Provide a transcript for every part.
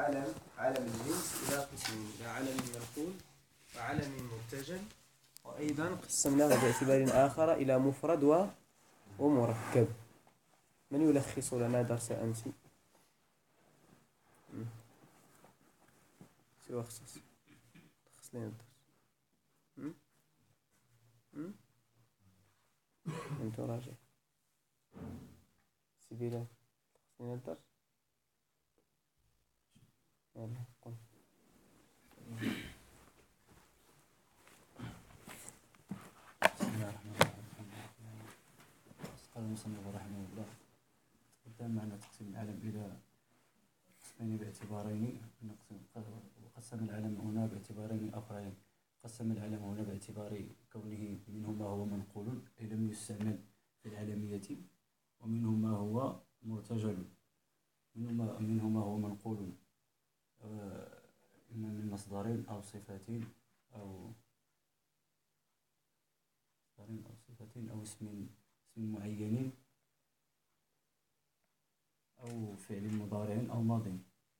علم الجنس إلى قسمين: إلى علم منقول وعلم مرتجل. وأيضا قسمناه باعتبار آخر إلى مفرد ومركب. من يلخص لنا درس أمس؟ سوى خصص لنا الدرس. من تراجع سبيلا لنا الدرس. يلا قل. بسم الله الرحمن الرحيم. قال المصنف رحمه الله: تقدم معنا تقسيم العلم إلى قسمين باعتبارين. وقسم العلم هنا باعتبارين آخرين. قسم العلم هنا باعتبار كونه منه ما هو منقول أي لم يستعمل في العلمية، ومنه ما هو مرتجل، منه ما هو منقول إما من مصدرين أو صفتين أو اسم معين أو فعل مضارع أو ماضي.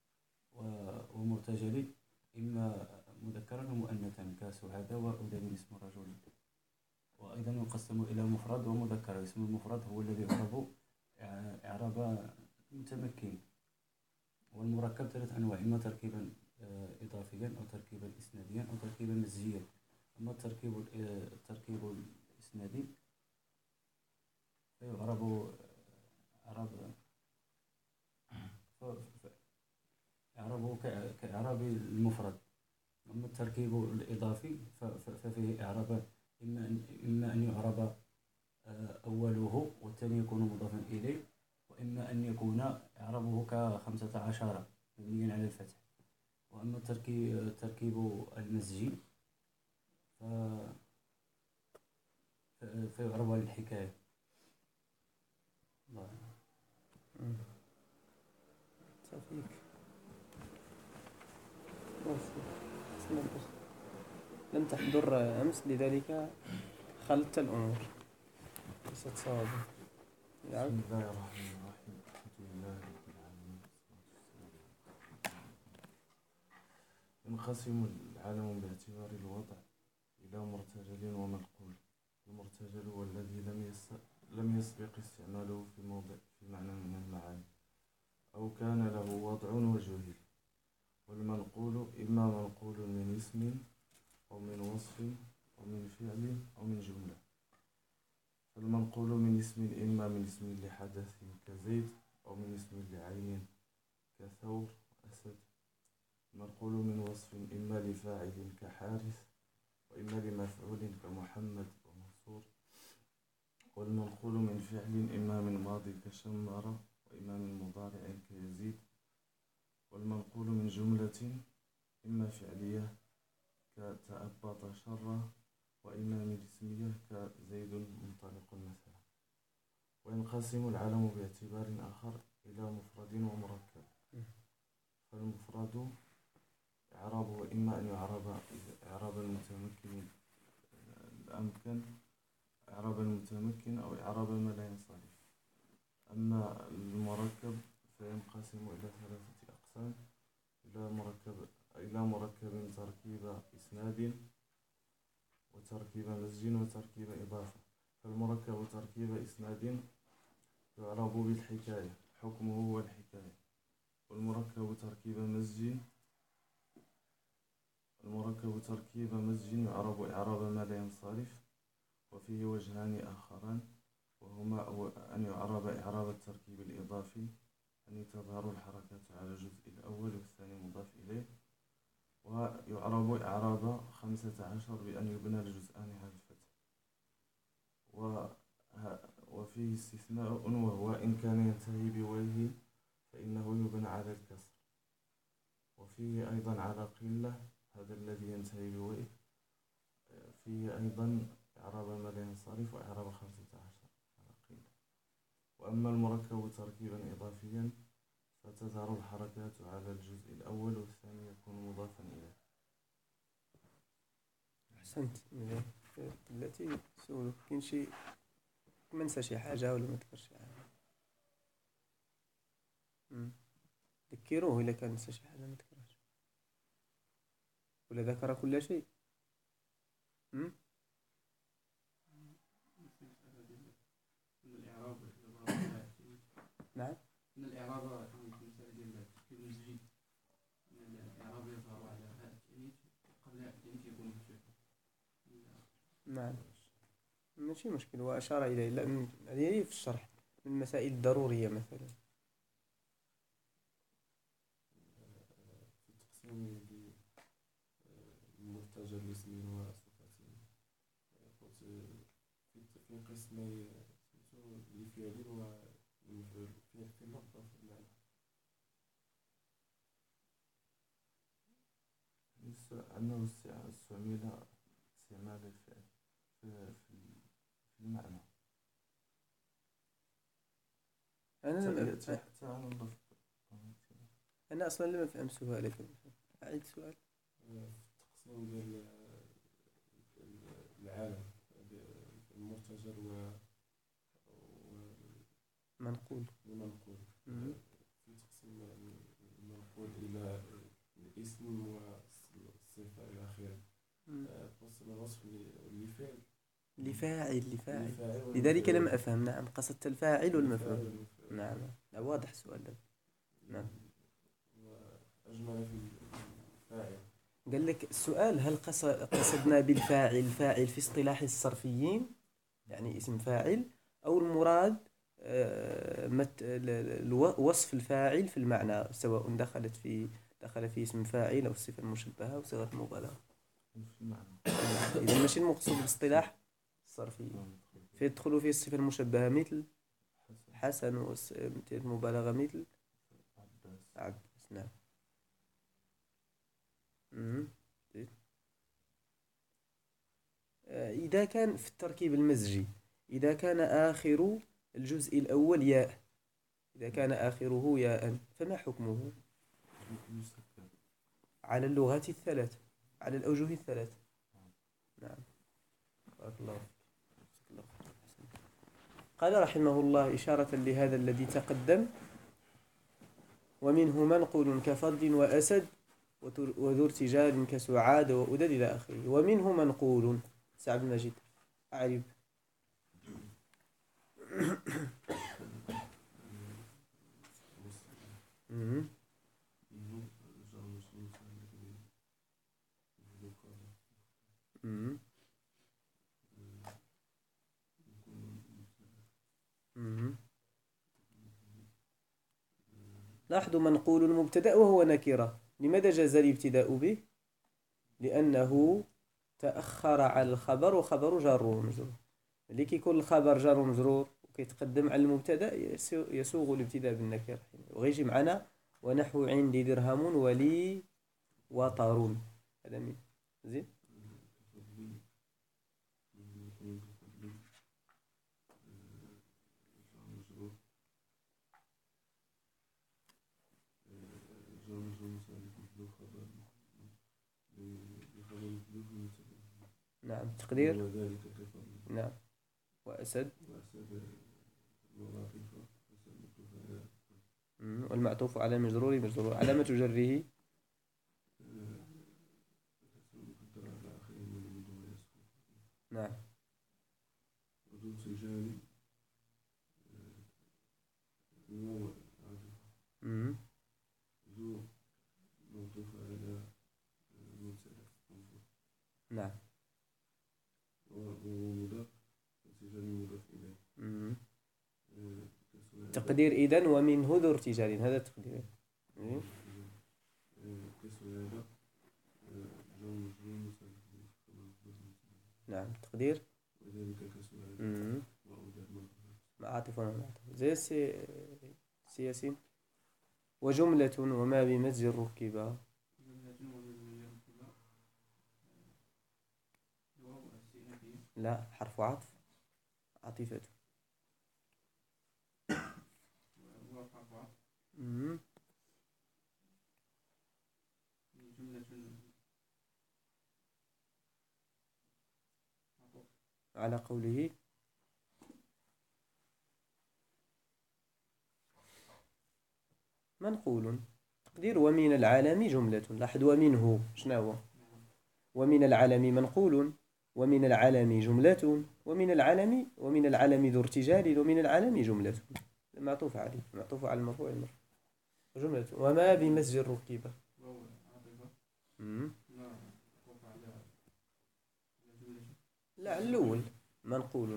ومرتجل إما مذكرا ومؤنثا كسعادة وأولاد اسم الرجل. وأيضا يقسم إلى مفرد ومذكر. اسم المفرد هو الذي يعرب إعراب متمكن. والمركب ثلاث أنواع: إما تركيبا إضافيا أو تركيبا إسناديا أو تركيبا مزجيا. أما التركيب الإسنادي فيعرب إعرابه كإعراب المفرد. أما التركيب الإضافي ففيه إعرابان: إما أن يعرب أوله والثاني يكون مضافا إليه، وإما أن يكون إعرابه ك15 مبنيا على الفتح. وأما التركيب المزجي فيعرب على الحكاية. صافيك لم تحضر أمس، لذلك خلطت الأمور ليست صوابا. بسم الله الرحمن الرحيم. الحمد لله رب العالمين. ينقسم العالم باعتبار الوضع إلى مرتجل ومنقول. المرتجل هو الذي لم يسبق استعماله في معنى من المعاني، أو كان له وضع وجهل. والمنقول إما منقول من اسم أو من وصف أو من فعل أو من جملة. فالمنقول من اسم إما من اسم لحدث كزيد، أو من اسم لعين كثور أسد. المنقول من وصف إما لفاعل كحارث، وإما لمفعول كمحمد ومنصور. والمنقول من فعل إما من ماضي كشمر، وإما من مضارع كيزيد. والمنقول من جملة إما فعلية كتأبط شر، وإما من اسمية كزيد منطلق مثلا. وينقسم العلم باعتبار آخر إلى مفرد ومركب. فالمفرد إعرابه إما أن يعرب إعراب المتمكن الأمكن، إعراب المتمكن، أو إعراب ما لا ينصرف. أما المركب فينقسم إلى 3 أقسام: إلى مركب تركيب إسناد وتركيب مزج وتركيب إضافة. فالمركب تركيب إسناد يعرب بالحكاية، حكمه هو الحكاية. والمركب تركيب مزج يعرب إعراب ما لا ينصرف. وفيه وجهان آخران، وهما أن يعرب إعراب التركيب الإضافي، أن تظهر الحركات على الجزء الأول والثاني مضاف إليه. ويعرب إعراب 15 بأن يبنى الجزءان على الفتح. وفيه استثناء، وهو إن كان ينتهي بويه فإنه يبنى على الكسر. وفيه أيضا على قلة، هذا الذي ينتهي بويه فيه أيضا إعراب ما لا ينصرف وإعراب 15 على قلة. وأما المركب تركيبا إضافيا فتظهر الحركات على الجزء الأول والثاني يكون مضافا إليه. أحسنت. التي سولك كاين شي منسى شي حاجة ولا ما تذكر شي حاجة؟ ذكروه إلا كان نسى شي حاجة ما ذكرهاش ولا ذكر كل شيء. م? نعم. من الإعراب المسألة ديال التركيب المزجي، من الإعراب يظهر على هذا التأنيث قبل التأنيث يكون مفتوحا. نعم ماشي مشكل، وأشار إليه لأن هذه في الشرح من المسائل الضرورية مثلا. في تقسيم المرتجل لاسمين وصفاتين، قلت في قسمي لفعل ومفعول في اللفظ وفي المعنى. أنه استعمل استعمال الفعل في المعنى. أنا حتى على اللفظ. أنا أصلا لما فهم سؤالك، أعيد السؤال. التقسيم ديال العالم المرتجل منقول. والمنقول. مم. في تقسيم المنقول إلى الاسم والصفة إلى آخره. مم. قسم الوصف لفعل لفاعل لذلك لم أفهم. نعم قصدت الفاعل والمفعول. نعم واضح السؤال هذا. نعم. وأجمل في الفاعل. قال لك السؤال هل قصدنا بالفاعل الفاعل في اصطلاح الصرفيين يعني اسم فاعل، أو المراد وصف الفاعل في المعنى سواء دخل في اسم فاعل أو الصفة المشبهة أو صيغة المبالغة في المعنى. إذا ماشي المقصود باصطلاح الصرفي فيدخل فيه الصفة المشبهة مثل حسن، ومثل المبالغة مثل عباس. نعم. إذا كان في التركيب المزجي، إذا كان آخر الجزء الأول ياء، إذا كان آخره ياء فما حكمه على اللغات الثلاث، على الأوجه الثلاث؟ نعم. بارك الله فيك. قال رحمه الله إشارة لهذا الذي تقدم: ومنه منقول كفضل وأسد وذو ارتجال كسعاد وأدد إلى آخره. ومنه منقول. سعد المجيد أعرب. لاحظوا منقول المبتدأ وهو نكرة. لماذا جاز الابتداء به؟ لأنه تأخر على الخبر، وخبر جار ومجرور. اللي كيكون الخبر جار ومجرور وكيتقدم على المبتدأ يسوغ الابتداء بالنكرة. وغيجي معنا ونحو عندي درهم ولي وطر. هذا مين زين؟ نعم تقدير. نعم. وأسد والمعطوف على المجرور مجرور علامة جره نعم. نعم. تقدير إذن ومنه ذو ارتجال، هذا تقدير. نعم تقدير معاطف ومعاطف زي سياسين. وجملة وما بمزج ركبا. لا حرف عطف عاطفة. على قوله منقول تقدير ومن العالم جملة. لاحظ ومنه شنو هو؟ ومن العالم منقول، ومن العالم جملة، ومن العالم ذو ارتجال، ومن العالم جملة. معطوف عليه، معطوف على المرفوع المرفوع جملة. وما بمسجد ركب. لا الأول منقول.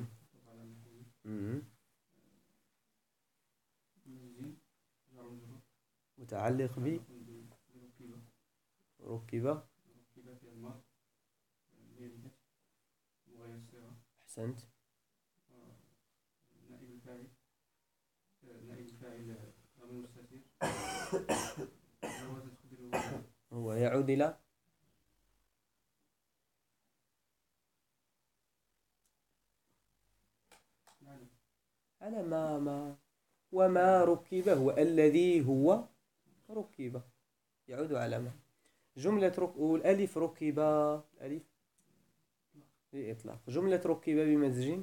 متعلق ب ركب. أحسنت. هو يعود إلى على ما وما ركب هو الذي هو ركب، يعود على ما. جملة والألف ركب، الألف للإطلاق. جملة ركب بمزج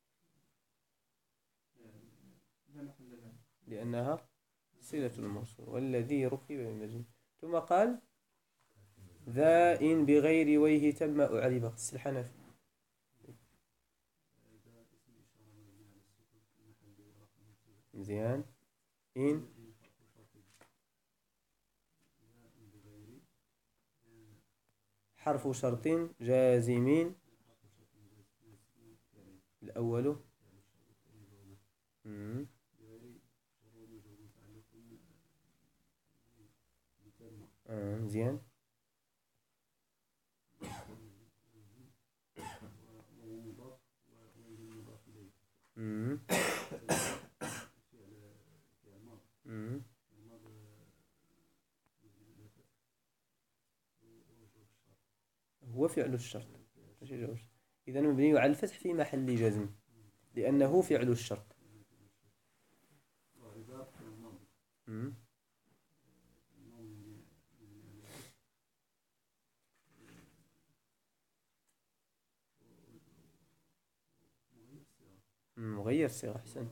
لأنها صلة الموصول، والذي ركب بمزج. ثم قال ذا إن بغير ويه تم أعرب. الحنفي مزيان. إن حرف شرط جازم الأول. مزيان. هو فعل الشرط. إذا مبني على الفتح في محل جزم لأنه فعل الشرط. مغير صيغة. أحسن.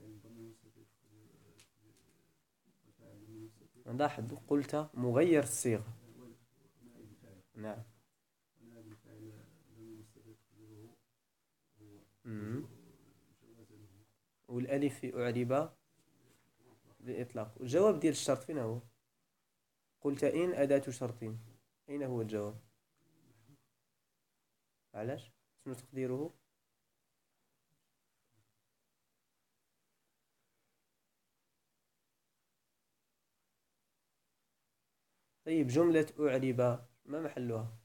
لاحظ قلت مغير الصيغة. نعم. والألف في أعرب للإطلاق. الجواب ديال الشرط فين هو؟ قلت إن أداة شرط، أين هو الجواب؟ علاش؟ شنو تقديره؟ طيب جملة أعرب ما محلها؟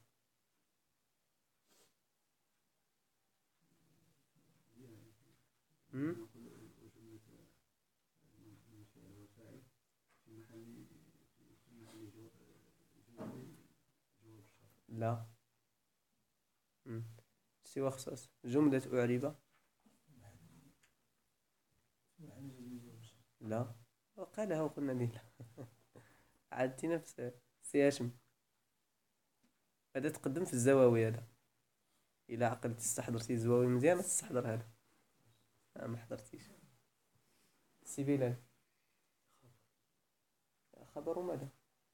لا. سوى اختصاص جملة أعرب. لا قالها وقلنا لي لا. عادتي نفس سي هاشم. هذا تقدم في الزواوي. هذا إلى عقل تستحضرتي الزواوي مزيان تستحضر هذا. ما حضرتيش. سي بلال خبر ماذا؟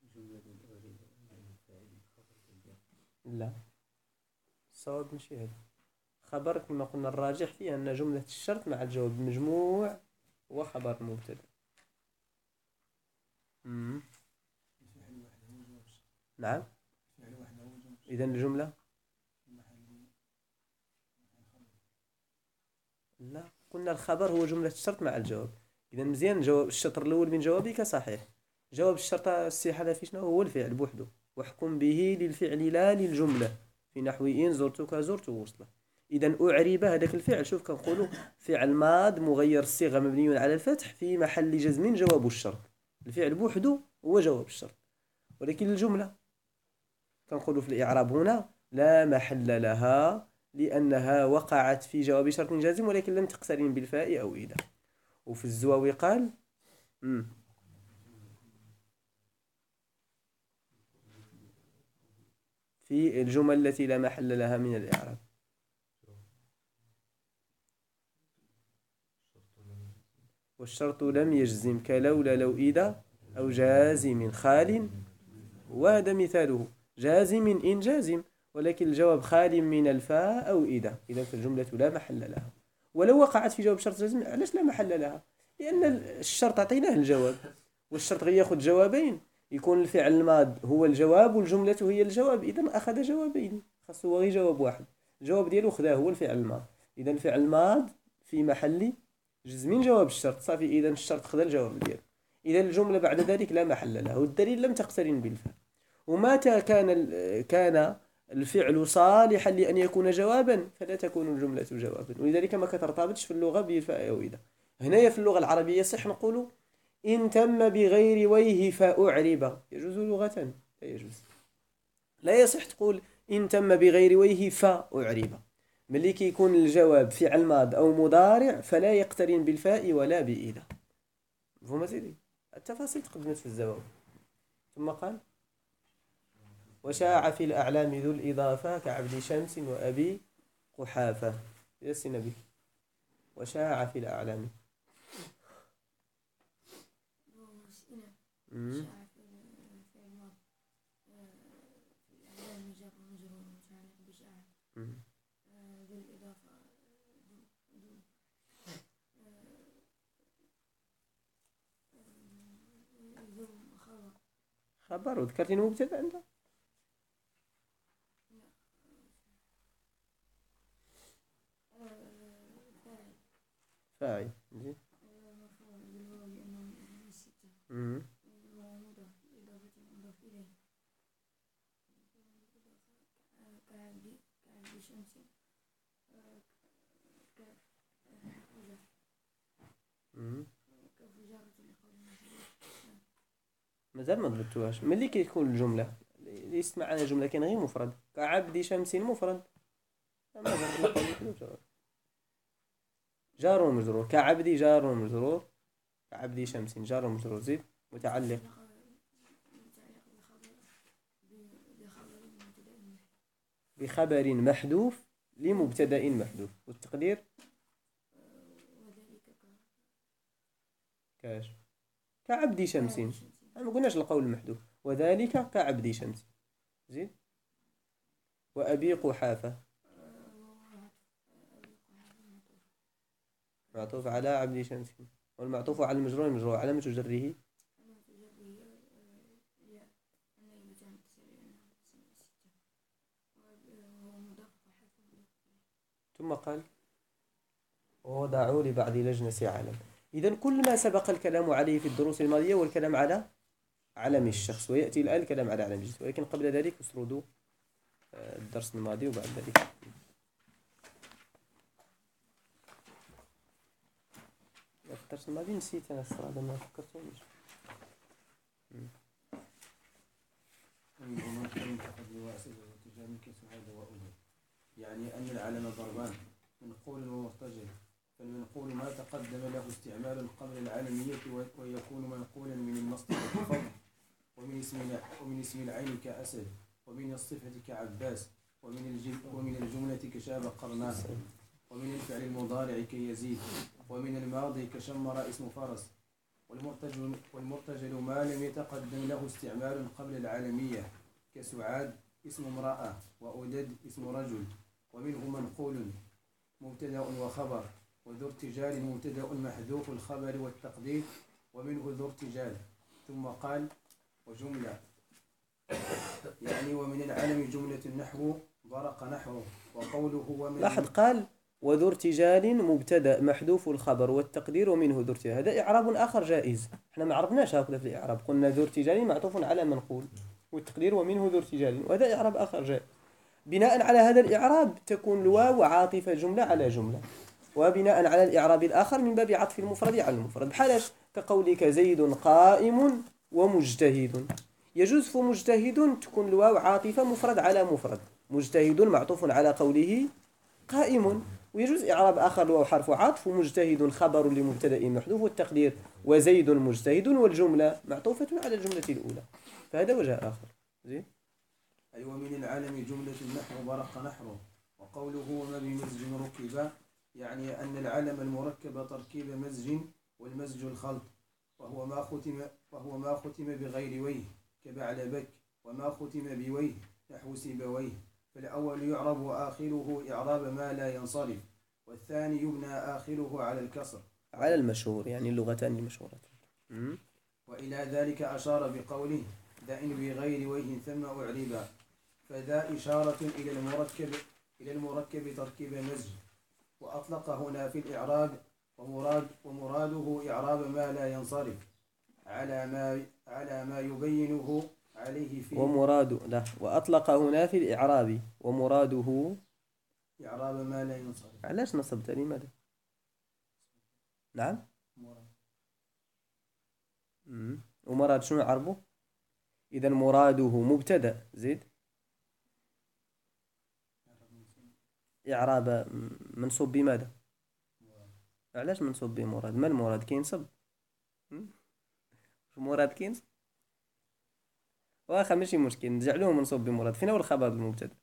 لا الصواب ماشي هذا. خبر كما قلنا الراجح فيه أن جملة الشرط مع الجواب المجموع وخبر المبتدا. نعم. إذن الجملة لا قلنا الخبر هو جملة الشرط مع الجواب. إذا مزيان جواب الشطر الأول من جوابك صحيح. جواب الشرط السي في شنو هو؟ الفعل بوحده. واحكم به للفعل لا للجملة في نحو إن زرتك زرت وصله. إذا أعرب هذاك الفعل شوف كنقولوا فعل ماض مغير الصيغة مبني على الفتح في محل جزم جواب الشرط. الفعل بوحده هو جواب الشرط. ولكن الجملة كنقولوا في الإعراب هنا لا محل لها لأنها وقعت في جواب شرط جازم ولكن لم تقترن بالفاء أو إذا. وفي الزواوي قال في الجمل التي لا محل لها من الإعراب. والشرط لم يجزم كلولا لو إذا أو جازم خال، وهذا مثاله جازم إن جازم، ولكن الجواب خال من الفاء أو إذا فالجملة لا محل لها. ولو وقعت في جواب شرط جزم علاش لا محل لها؟ لأن الشرط أعطيناه الجواب، والشرط غير يأخذ جوابين، يكون الفعل الماض هو الجواب والجملة هي الجواب، إذا أخذ جوابين، خاصو غير جواب واحد، الجواب ديالو خذاه هو الفعل الماض، إذا الفعل الماض في محل جزم جواب الشرط صافي، إذا الشرط خذا الجواب ديالو، إذا الجملة بعد ذلك لا محل لها، والدليل لم تقترن بالفعل. ومتى كان الفعل صالحا لأن يكون جوابا فلا تكون الجملة جوابا، ولذلك ما كترتبطش في اللغة بالفاء أو إذا. هنايا في اللغة العربية صح نقول إن تم بغير وجه فأعرب، يجوز لغة؟ لا يجوز، لا يصح تقول إن تم بغير وجه فأعرب، ملي كيكون الجواب فعل ماض أو مضارع فلا يقترن بالفاء ولا بإذا. مفهوم سيدي؟ التفاصيل تقدمت في الجواب. ثم قال وشاع في الأعلام ذو الإضافة كعبد شمس وأبي قحافة. يس نبي وشاع في الأعلام. خبر وذكرتي مبتدأ أنت؟ فاعل. مازال ما ضبطوهاش. ملي كيكون الجملة ليست معنا جملة كاين غير مفرد كعبد شمس مفرد، جار ومجرور كعبدي جار ومجرور كعبدي شمس جار ومجرور زيد متعلق بخبر محذوف لمبتدأ محذوف، والتقدير كاش كعبدي شمس، ما قلناش القول المحذوف، وذلك كعبدي شمس زيد وأبي قحافة معطوف على عبد شمس، والمعطوف على المجرور علامة جره ثم قال ووضعوا لبعض لجنة علم. إذن كل ما سبق الكلام عليه في الدروس الماضية والكلام على علم الشخص، ويأتي الآن الكلام على علم الجنس، ولكن قبل ذلك اسردوا الدرس الماضي وبعد ذلك الدرس الماضي نسيت أنا الصراحة ما فكرتونيش. يعني أن العلم ضربان منقول ومرتجل، فالمنقول ما تقدم له استعمال قبل العالمية ويكون منقولا من المصدر كفضل، ومن اسم العين كأسد، ومن الصفة كعباس، ومن الجملة كشاب قرنان، ومن الفعل المضارع كيزيد، ومن الماضي كشمر اسم فرس. والمرتجل ما لم يتقدم له استعمال قبل العالمية كسعاد اسم امرأة، وأودد اسم رجل. ومنه منقول مبتدأ وخبر، وذو ارتجال مبتدأ محذوف الخبر والتقدير، ومنه ذو ارتجال. ثم قال وجملة يعني ومن العلم جملة النحو برق نحوه، وقوله ومن لاحظ قال وذو ارتجال مبتدأ محذوف الخبر والتقدير ومنه ذو ارتجال، هذا إعراب آخر جائز، احنا ما عرفناش هكذا في الإعراب، قلنا ذو ارتجال معطوف على منقول والتقدير ومنه ذو ارتجال، وهذا إعراب آخر جائز. بناء على هذا الإعراب تكون الواو عاطفة جملة على جملة، وبناء على الإعراب الآخر من باب عطف المفرد على المفرد، بحالاش كقولك زيد قائم ومجتهد، يجوز في مجتهد تكون الواو عاطفة مفرد على مفرد، مجتهد معطوف على قوله قائم، ويجوز إعراب آخر الواو حرف عطف ومجتهد خبر لمبتدأ محذوف والتقدير وزيد مجتهد والجملة معطوفة على الجملة الأولى، فهذا وجه آخر. زين أي ومن العلم جملة النحو برق نحوه، وقوله وما بمزج ركب يعني أن العلم المركب تركيب مزج، والمزج الخلط، وهو ما ختم بغير وجه كبعلبك، وما ختم بوجه نحو سيبويه. فالأول يعرب آخره إعراب ما لا ينصرف، والثاني يبنى آخره على الكسر على المشهور، يعني اللغتان المشهورتان. وإلى ذلك أشار بقوله دائن بغير وجه ثم أعربا، فذا إشارة إلى المركب تركيب مزج، وأطلق هنا في الإعراب ومراده إعراب ما لا ينصرف على ما يبينه عليه في وأطلق هنا في الإعراب ومراده إعراب ما لا ينصرف. علاش نصبت لماذا؟ نعم. ومراد شنو عربه؟ إذا مراده مبتدأ زيد إعراب منصوب بماذا؟ علاش منصوب بمراد؟ ما المراد كينصب؟ مراد كينصب؟ واخا ماشي مشكل نجعلوه منصوب بمراد. فين هو الخبر المبتدأ؟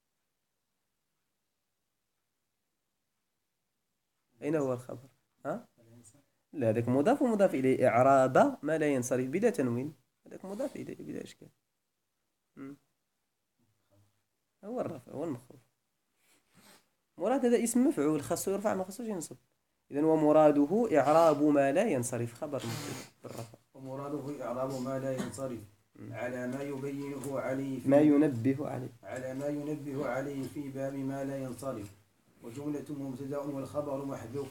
أين هو الخبر؟ ها؟ لا، هذاك مضاف ومضاف إليه. إعراب ما لا ينصرف بلا تنوين، هذاك مضاف إليه بلا إشكال. هو الرفع هو المخفوض. مراد هذا اسم مفعول خاصو يرفع ما خاصوش ينصب. إذن ومراده إعراب ما لا ينصرف، خبر مبتدأ بالرفع. ومراده إعراب ما لا ينصرف على ما يبينه عليه ما ينبه عليه على ما ينبه عليه في باب ما لا ينصرف. وجملة مبتدأ والخبر محذوف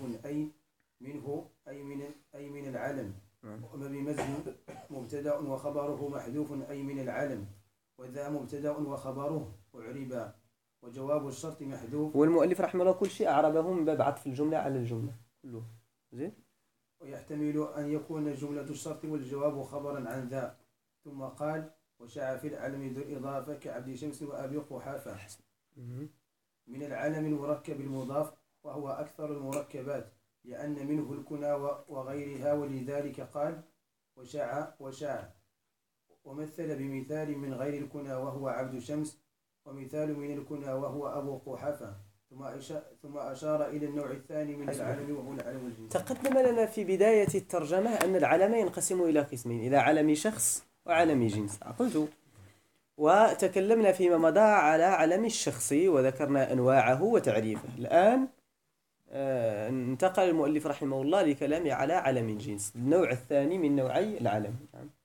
أي من العلم. وما بمزج مبتدأ وخبره محذوف أي من العلم، وذا مبتدأ وخبره أعربا، وجواب الشرط محذوف. والمؤلف رحمه الله كل شيء أعربه من باب عطف الجملة على الجملة كله. زين. ويحتمل أن يكون جملة الشرط والجواب خبرا عن ذا. ثم قال وشاع في العلم ذو الإضافة كعبد شمس وأبي قحافة. من العلم المركب المضاف، وهو أكثر المركبات لأن منه الكنى وغيرها، ولذلك قال وشاع ومثل بمثال من غير الكنى وهو عبد شمس، ومثال من الكنى وهو أبو قحافة. ثم أشار إلى النوع الثاني من العلم وهو العلم الجنسي. تقدم لنا في بداية الترجمة أن العلم ينقسم إلى قسمين، إلى علم شخص وعلم جنس. قلت وتكلمنا فيما مضى على علم الشخص وذكرنا أنواعه وتعريفه. الآن انتقل المؤلف رحمه الله لكلام على علم الجنس، النوع الثاني من نوعي العلم.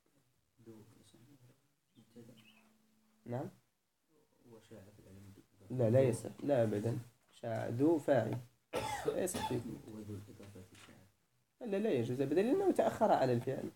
نعم. لا يصح، لا أبدا. شاع ذو فاعل لا يصح. لا يجوز أبدا لأنه تأخر على الفعل.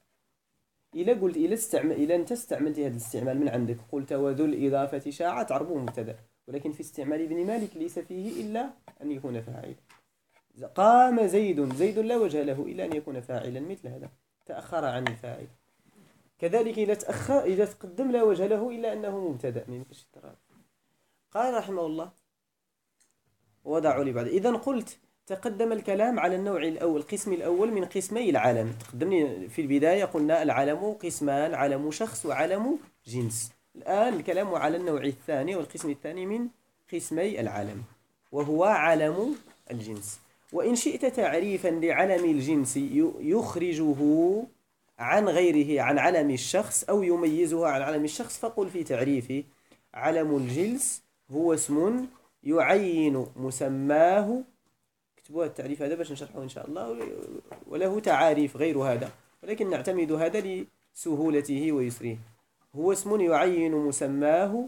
إذا أنت استعملت هذا الاستعمال من عندك، قلت وذو الإضافة شاع، تعربه مبتدأ، ولكن في استعمال ابن مالك ليس فيه إلا أن يكون فاعل. قام زيد لا وجه له إلا أن يكون فاعلا، مثل هذا تأخر عن الفاعل. كذلك إذا تقدم لا وجه له إلا أنه مبتدأ من الاشتراك. قال رحمه الله وضعوا لي بعد. إذن قلت تقدم الكلام على النوع الأول، القسم الأول من قسمي العلم. تقدمني في البداية قلنا العلم قسمان، علم شخص وعلم جنس. الآن الكلام على النوع الثاني والقسم الثاني من قسمي العلم، وهو علم الجنس. وإن شئت تعريفا لعلم الجنس يخرجه عن غيره عن علم الشخص أو يميزه عن علم الشخص، فقل في تعريفه علم الجنس هو اسم يعين مسماه. اكتبوا التعريف هذا باش نشرحه إن شاء الله، وله تعاريف غير هذا ولكن نعتمد هذا لسهولته ويسره. هو اسم يعين مسماه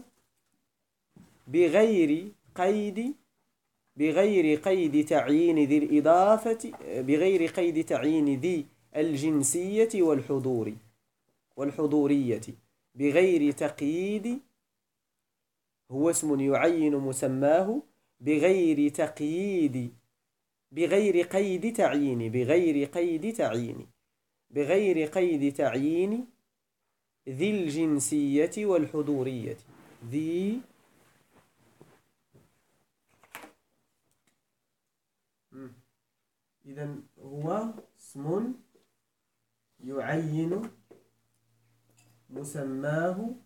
بغير قيد تعيين ذي الإضافة، بغير قيد تعيين ذي الجنسية والحضورية، بغير تقييد. هو اسم يعين مسماه بغير قيد تعيين ذي الجنسية والحضورية. إذن هو اسم يعين مسماه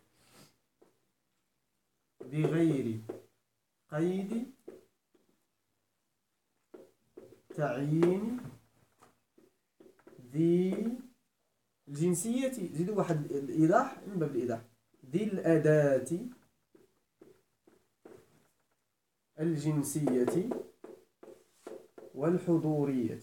بغير قيد تعيين ذي الجنسية، زيدوا واحد الإيضاح من باب الإيضاح، ذي الأداة الجنسية والحضورية.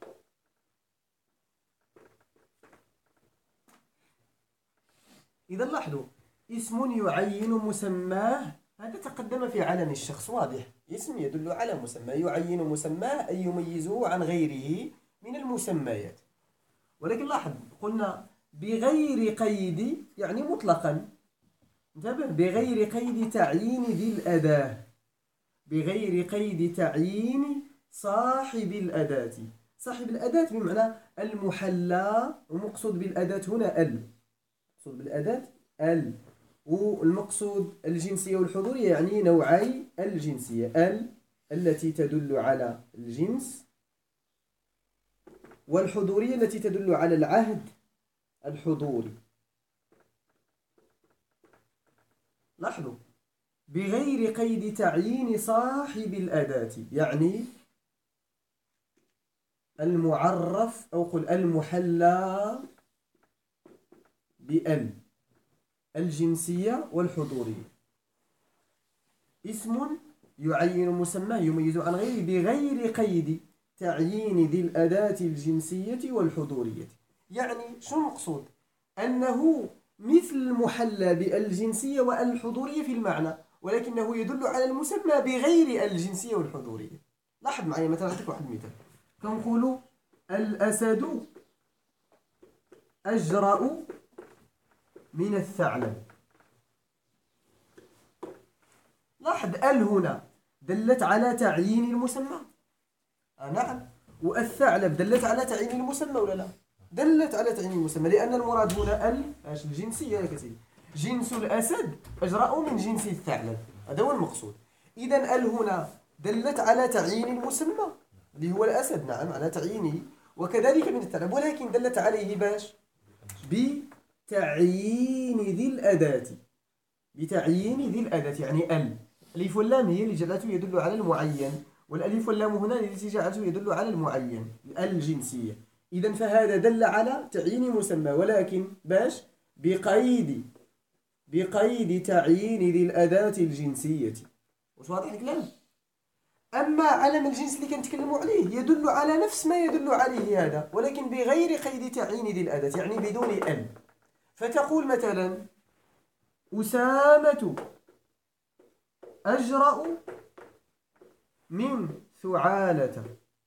إذا لاحظوا اسم يعين مسماه، هذا تقدم في علم الشخص، واضح، اسم يدل على مسمى، يعين مسماه أي يميزه عن غيره من المسميات. ولكن لاحظ قلنا بغير قيد، يعني مطلقا، انتبه، بغير قيد تعيين ذي الأداة، بغير قيد تعيين صاحب الأداة. صاحب الأداة بمعنى المحلى، ومقصود بالأداة هنا المقصود بالأداة والمقصود الجنسية والحضورية، يعني نوعي الجنسية، التي تدل على الجنس، والحضورية التي تدل على العهد الحضوري. لاحظوا بغير قيد تعيين صاحب الأداة، يعني المعرف أو قل المحلى بأل، الجنسية والحضورية. اسم يعين مسماه يميز عن غيره بغير قيد تعيين ذي الأداة الجنسية والحضورية. يعني شو المقصود؟ أنه مثل المحلى بالجنسية والحضورية في المعنى، ولكنه يدل على المسمى بغير الجنسية والحضورية. لاحظ معي مثلا، أعطيك واحد المثال، كنقولوا الأسد أجرأ من الثعلب. لاحظ هنا دلت على تعيين المسمى، نعم، والثعلب دلت على تعيين المسمى ولا لا؟ دلت على تعيين المسمى، لأن المراد هنا الجنسية يا كثير، جنس الأسد أجرأ من جنس الثعلب، هذا هو المقصود. إذا هنا دلت على تعيين المسمى اللي هو الأسد، نعم، على تعيينه، وكذلك من الثعلب، ولكن دلت عليه باش بتعيين ذي الأداة، بتعيين ذي الأداة، يعني الألف واللام هي اللي جعلته يدل على المعين، والألف واللام هنا التي جعلته يدل على المعين الجنسية. إذا فهذا دل على تعيين مسمى، ولكن باش بقيد تعيين ذي الأداة الجنسية. واش واضح الكلام؟ أما علم الجنس اللي كنتكلموا عليه يدل على نفس ما يدل عليه هذا، ولكن بغير قيد تعيين ذي الأداة، يعني بدون ال. فتقول مثلا أسامة أجرأ من ثعالة.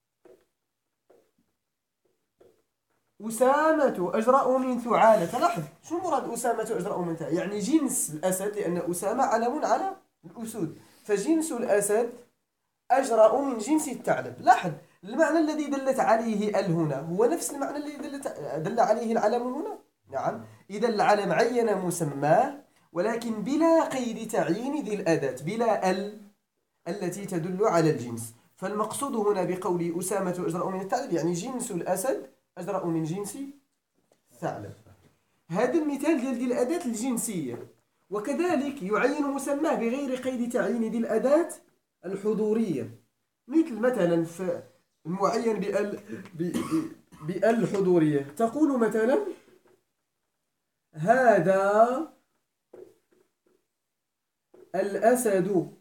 أسامة أجرأ من ثعالة. لاحظ شو مراد أسامة أجرأ من ثعالة؟ يعني جنس الأسد، لأن أسامة علم على الأسود، فجنس الأسد أجرأ من جنس الثعلب. لاحظ المعنى الذي دلت عليه هنا هو نفس المعنى الذي دل عليه العلم هنا، نعم. إذا العلم عين مسماه، ولكن بلا قيد تعيين ذي الأداة، بلا التي تدل على الجنس. فالمقصود هنا بقول أسامة أجرأ من الثعلب يعني جنس الأسد أجرأ من جنس الثعلب. هذا المثال ديال الأداة الجنسية. وكذلك يعين مسماه بغير قيد تعيين ذي الأداة الحضورية، مثلا في المعين بالحضورية تقول مثلا هذا الأسد،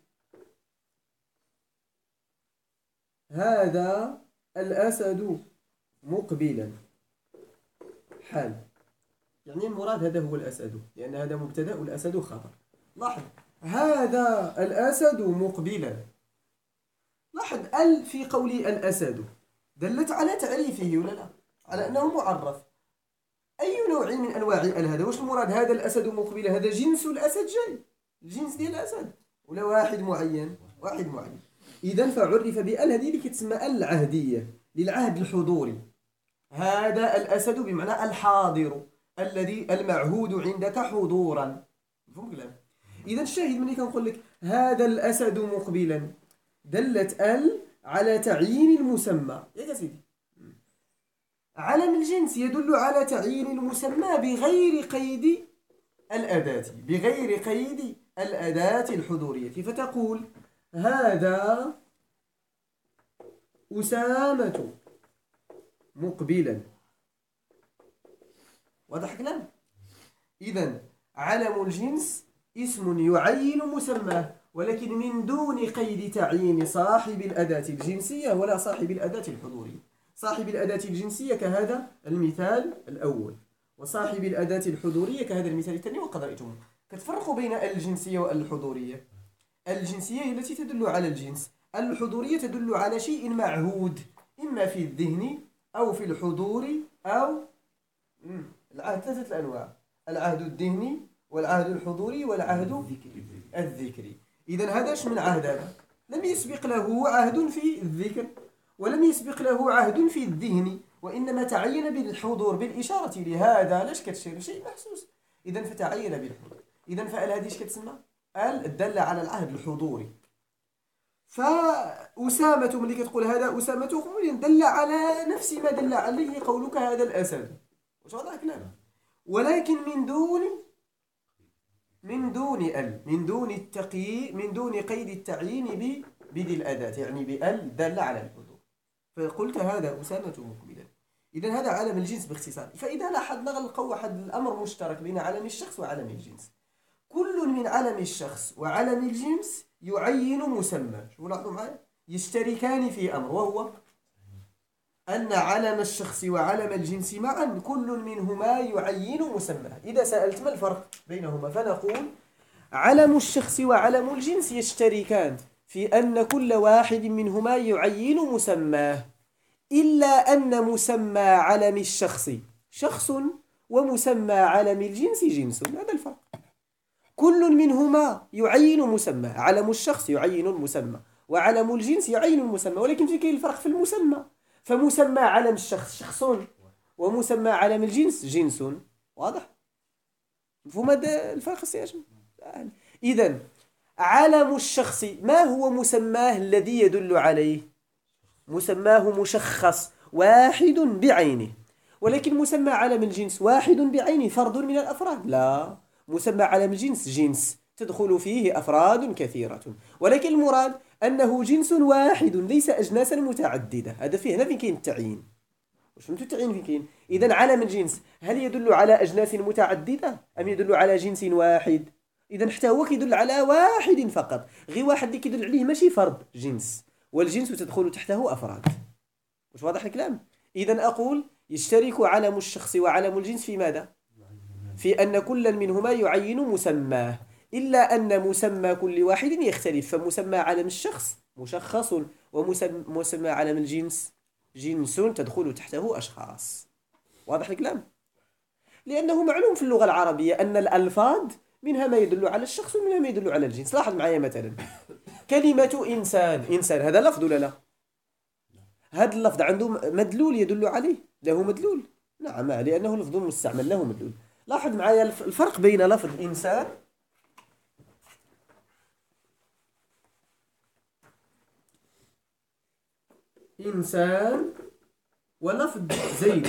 هذا الأسد مقبلا، حال، يعني المراد هذا هو الأسد، لأن هذا مبتدأ والأسد خبر. لاحظ هذا الأسد مقبلا. لاحظ في قول الأسد دلت على تعريفه ولا لا؟ على أنه معرف. أي نوع من أنواع هذا؟ واش المراد هذا الأسد مقبلا؟ هذا جنس الأسد جاي، الجنس ديال الأسد، ولا واحد معين؟ واحد معين. إذا فعرف بأل، هذه اللي كتسمى العهدية، للعهد الحضوري. هذا الأسد بمعنى الحاضر، الذي المعهود عندك حضورا. مفهوم كلام؟ إذا الشاهد ملي كنقول لك هذا الأسد مقبلا، دلت على تعيين المسمى يا سيدي. علم الجنس يدل على تعيين المسمى بغير قيد الأداة، بغير قيد الأداة الحضورية. فتقول هذا أسامة مقبلا، واضح الكلام؟ إذن علم الجنس اسم يعين مسماه، ولكن من دون قيد تعيين صاحب الأداة الجنسية ولا صاحب الأداة الحضورية. صاحب الأداة الجنسية كهذا المثال الأول، وصاحب الأداة الحضورية كهذا المثال الثاني. وقد رأيتم كتفرقوا بين الجنسية والحضورية. الجنسية هي التي تدل على الجنس، الحضورية تدل على شيء معهود إما في الذهن أو في الحضور أو العهد. ثلاثة الأنواع: العهد الذهني والعهد الحضوري والعهد الذكري. إذن هذا اش من عهد؟ هذا لم يسبق له عهد في الذكر ولم يسبق له عهد في الذهن، وإنما تعين بالحضور بالإشارة لهذا. لاش كتشير شيء محسوس؟ إذن فتعين بالحضور. إذن فعل هذه اش كتسمى؟ الدالة على العهد الحضوري. فأسامة ملي كتقول هذا أسامة دل على نفس ما دل عليه قولك هذا الأسد. واش واضح الكلام؟ ولكن من دون قيد التعيين بذي الأداة، يعني بأل دل على الحضور. فقلت هذا أسامة مقبلا. إذن هذا علم الجنس باختصار. فإذا لاحظنا غنلقاو واحد الأمر مشترك بين علم الشخص وعلم الجنس. كل من علم الشخص وعلم الجنس يعين مسمى. شوفوا لاحظوا معايا، يشتركان في أمر، وهو أن علم الشخص وعلم الجنس معا كل منهما يعين مسمى. إذا سألت ما الفرق بينهما فنقول علم الشخص وعلم الجنس يشتركان في أن كل واحد منهما يعين مسماه، إلا أن مسمى علم الشخص شخص ومسمى علم الجنس جنس. هذا الفرق. كل منهما يعين مسمى، علم الشخص يعين المسمى وعلم الجنس يعين المسمى، ولكن في كاين الفرق في المسمى. فمسمى علم الشخص شخص ومسمى علم الجنس جنس. واضح؟ مفهوم هذا الفرق السياسي؟ إذن علم الشخص ما هو مسماه الذي يدل عليه؟ مسماه مشخص واحد بعينه. ولكن مسمى علم الجنس واحد بعينه فرد من الأفراد؟ لا، مسمى علم الجنس جنس تدخل فيه أفراد كثيرة، ولكن المراد أنه جنس واحد ليس أجناسا متعددة. هذا فيه هنا فين كاين التعيين. واش فهمتوا التعيين فين كاين؟ إذن علم الجنس هل يدل على أجناس متعددة أم يدل على جنس واحد؟ إذن حتى هو كيدل على واحد فقط، غير واحد اللي كيدل عليه ماشي فرد، جنس، والجنس تدخل تحته أفراد. واش واضح الكلام؟ إذن أقول يشترك علم الشخص وعلم الجنس في ماذا؟ في أن كل منهما يعين مسماه، إلا أن مسمى كل واحد يختلف. فمسمى علم الشخص مشخص، ومسمى علم الجنس جنس تدخل تحته أشخاص. واضح الكلام؟ لأنه معلوم في اللغة العربية أن الألفاظ منها ما يدل على الشخص ومنها ما يدل على الجنس. لاحظ معايا مثلا كلمة إنسان، إنسان هذا لفظ ولا لا؟ هذا اللفظ عنده مدلول يدل عليه، له مدلول؟ نعم، لأنه لفظ مستعمل له مدلول. لاحظ معايا الفرق بين لفظ إنسان ولفظ زيد.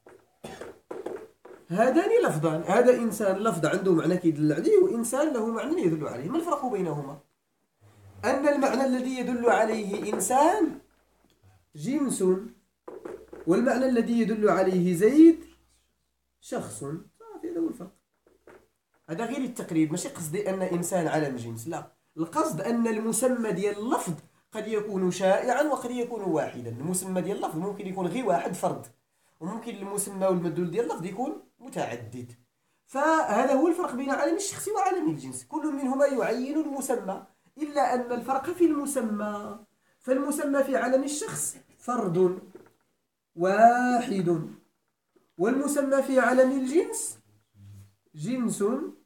هذان لفظان، هذا إنسان لفظ عنده معنى يدل عليه، وإنسان له معنى يدل عليه. ما الفرق بينهما؟ أن المعنى الذي يدل عليه إنسان جنس، والمعنى الذي يدل عليه زيد شخص. هذا هو الفرق. هذا غير التقريب، ماشي قصدي أن إنسان علم جنس، لا، القصد أن المسمى ديال اللفظ قد يكون شائعا وقد يكون واحدا. المسمى ديال اللفظ ممكن يكون غير واحد فرد، وممكن المسمى والمدلول ديال اللفظ يكون متعدد. فهذا هو الفرق بين علم الشخص وعلم الجنس، كل منهما يعين المسمى، إلا أن الفرق في المسمى. فالمسمى في علم الشخص فرد واحد، والمسمى في علم الجنس جنس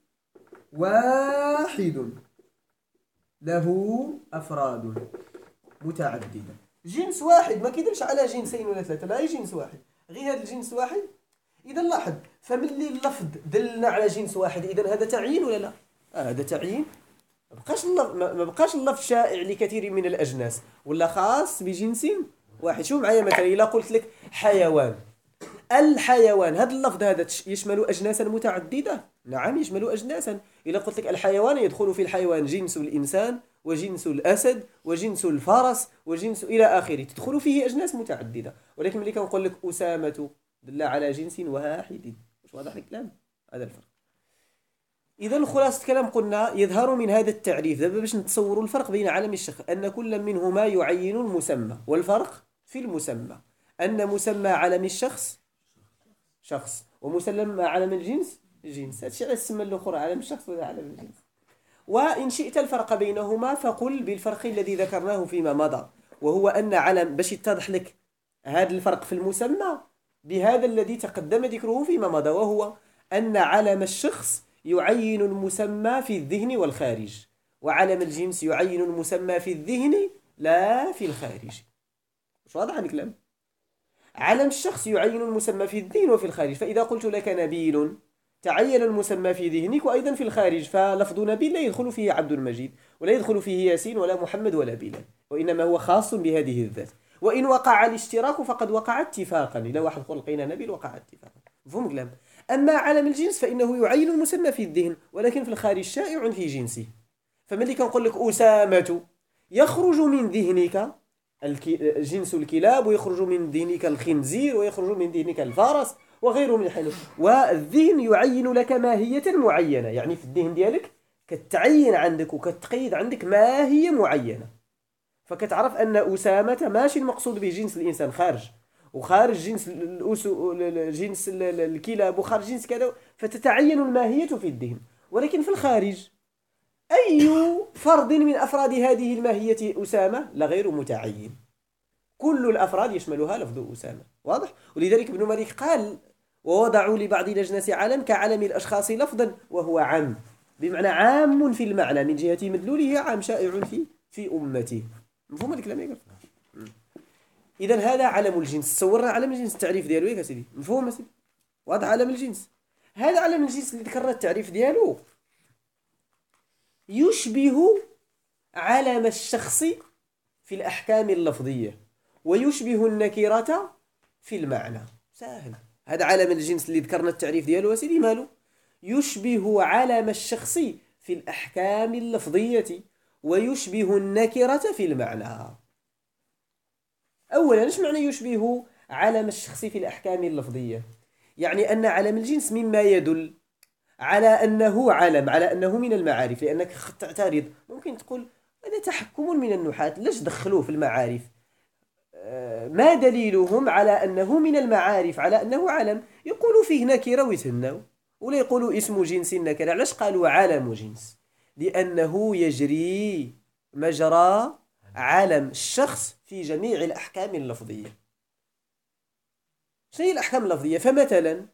واحد له أفراد متعددة. جنس واحد ما كيدلش على جنسين ولا ثلاثة، لا، جنس واحد، غير هذا الجنس واحد. إذا لاحظ، فملي اللفظ دلنا على جنس واحد، إذا هذا تعيين ولا لا؟ هذا تعيين. ما بقاش اللفظ شائع لكثير من الأجناس، ولا خاص بجنس واحد. شوف معايا مثلا إلا قلت لك حيوان، الحيوان، هذا اللفظ هذا يشمل أجناسا متعددة؟ نعم، يشمل أجناسا. إلا قلت لك الحيوان، يدخل في الحيوان جنس الإنسان وجنس الأسد وجنس الفرس وجنس إلى آخره، تدخل فيه أجناس متعددة. ولكن ملي كنقول لك أسامة دل على جنس واحد. واضح الكلام؟ هذا الفرق. إذا خلاصة كلام قلنا يظهر من هذا التعريف دابا باش نتصوروا الفرق بين عالم الشخص أن كل منهما يعين المسمى، والفرق في المسمى أن مسمى عالم الشخص شخص ومسمى عالم الجنس جنس. هادشي علاش سمى الآخر عالم الشخص ولا عالم الجنس. وإن شئت الفرق بينهما فقل بالفرق الذي ذكرناه فيما مضى، وهو أن علم باش يتضح لك هذا الفرق في المسمى بهذا الذي تقدم ذكره فيما مضى، وهو أن علم الشخص يعين المسمى في الذهن والخارج، وعلم الجنس يعين المسمى في الذهن لا في الخارج. مش واضح الكلام؟ علم الشخص يعين المسمى في الذهن وفي الخارج، فإذا قلت لك نبيل تعين المسمى في ذهنك وأيضا في الخارج، فلفظ نبيل لا يدخل فيه عبد المجيد ولا يدخل فيه ياسين ولا محمد ولا بلال، وإنما هو خاص بهذه الذات. وإن وقع الاشتراك فقد وقع اتفاقا، إذا واحد قال لقينا نبيل وقع اتفاقا. مفهوم الكلام؟ أما علم الجنس فإنه يعين المسمى في الذهن ولكن في الخارج شائع في جنسه. فملي كنقول لك أسامة يخرج من ذهنك جنس الكلاب، ويخرج من ذهنك الخنزير، ويخرج من ذهنك الفرس وغيره من الحيوانات، والذهن يعين لك ماهية معينة، يعني في الذهن ديالك كتعين عندك وكتقيد عندك ماهية معينة، فكتعرف أن أسامة ماشي المقصود به جنس الإنسان خارج، وخارج جنس الكلاب، وخارج جنس كذا، فتتعين الماهية في الذهن. ولكن في الخارج أي فرد من أفراد هذه الماهية أسامة لغير متعين، كل الأفراد يشملها لفظ أسامة. واضح؟ ولذلك ابن مالك قال ووضعوا لبعض الأجناس علم كعلم الأشخاص لفظا وهو عام، بمعنى عام في المعنى من جهة مدلوله، عام شائع في أمته. مفهوم الكلام يا جماعة؟ إذن هذا علم الجنس. تصورنا علم الجنس التعريف ديالو يا سيدي، مفهوم يا سيدي؟ واضح علم الجنس. هذا علم الجنس اللي ذكرنا التعريف ديالو يشبه علم الشخص في الأحكام اللفظية ويشبه النكرة في المعنى. سهل. هذا علم الجنس اللي ذكرنا التعريف ديالو يا سيدي ماله؟ يشبه علم الشخص في الأحكام اللفظية ويشبه النكرة في المعنى. أولا ايش معنى يشبه علم الشخص في الأحكام اللفظية؟ يعني أن علم الجنس مما يدل على أنه علم، على أنه من المعارف، لأنك تعترض ممكن تقول هذا تحكم من النحاة، ليش دخلوه في المعارف؟ ما دليلهم على أنه من المعارف على أنه علم؟ يقولوا فيه نكرة ويتهنوا، ولا يقولوا اسم جنس نكرة. علاش قالوا علم جنس؟ لأنه يجري مجرى علم الشخص في جميع الأحكام اللفظية. شنو هي الأحكام اللفظية؟ فمثلا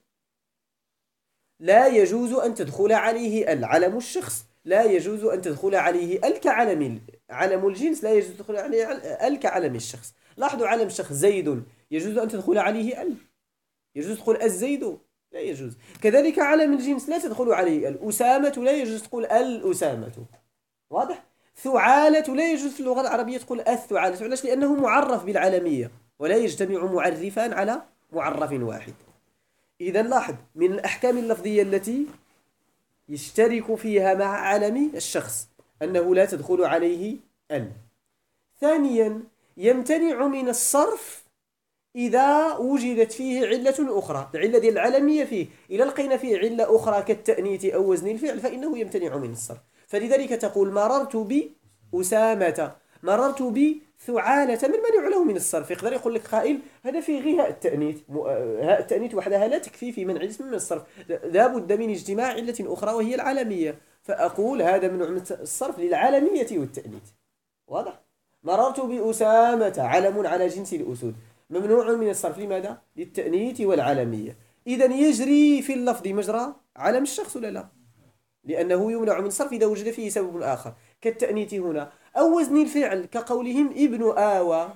لا يجوز أن تدخل عليه علم الشخص، لا يجوز أن تدخل عليه كعلم علم الجنس، لا يجوز أن تدخل عليه كعلم الشخص. لاحظوا علم الشخص زيد يجوز أن تدخل عليه يجوز تدخل الزيد، لا يجوز. كذلك علم الجنس لا تدخل عليه الأسامة، لا يجوز تقول الأسامة. واضح؟ ثعالة لا يجوز في اللغة العربية تقول الثعالة. علاش؟ لأنه معرف بالعلمية ولا يجتمع معرفان على معرف واحد. إذا لاحظ من الأحكام اللفظية التي يشترك فيها مع علم الشخص أنه لا تدخل عليه ثانيا يمتنع من الصرف إذا وجدت فيه علة أخرى. العلة ديال العلمية فيه إذا لقينا فيه علة أخرى كالتأنيث أو وزن الفعل فإنه يمتنع من الصرف. فلذلك تقول مررت بأسامة، مررت بثعالة، من منع له من الصرف؟ يقدر يقول لك قائل هذا فيه غير هاء التأنيث، هاء التأنيث وحدها لا تكفي في منع الاسم من الصرف، لا بد من اجتماع علة أخرى وهي العلمية، فأقول هذا منع من الصرف للعلمية والتأنيث. واضح؟ مررت بأسامة علم على جنس الأسود، ممنوع من الصرف. لماذا؟ للتأنيث والعلمية. إذا يجري في اللفظ مجرى علم الشخص ولا لا؟ لأنه يمنع من الصرف إذا وجد فيه سبب آخر كالتأنيث هنا، أو وزن الفعل كقولهم ابن آوى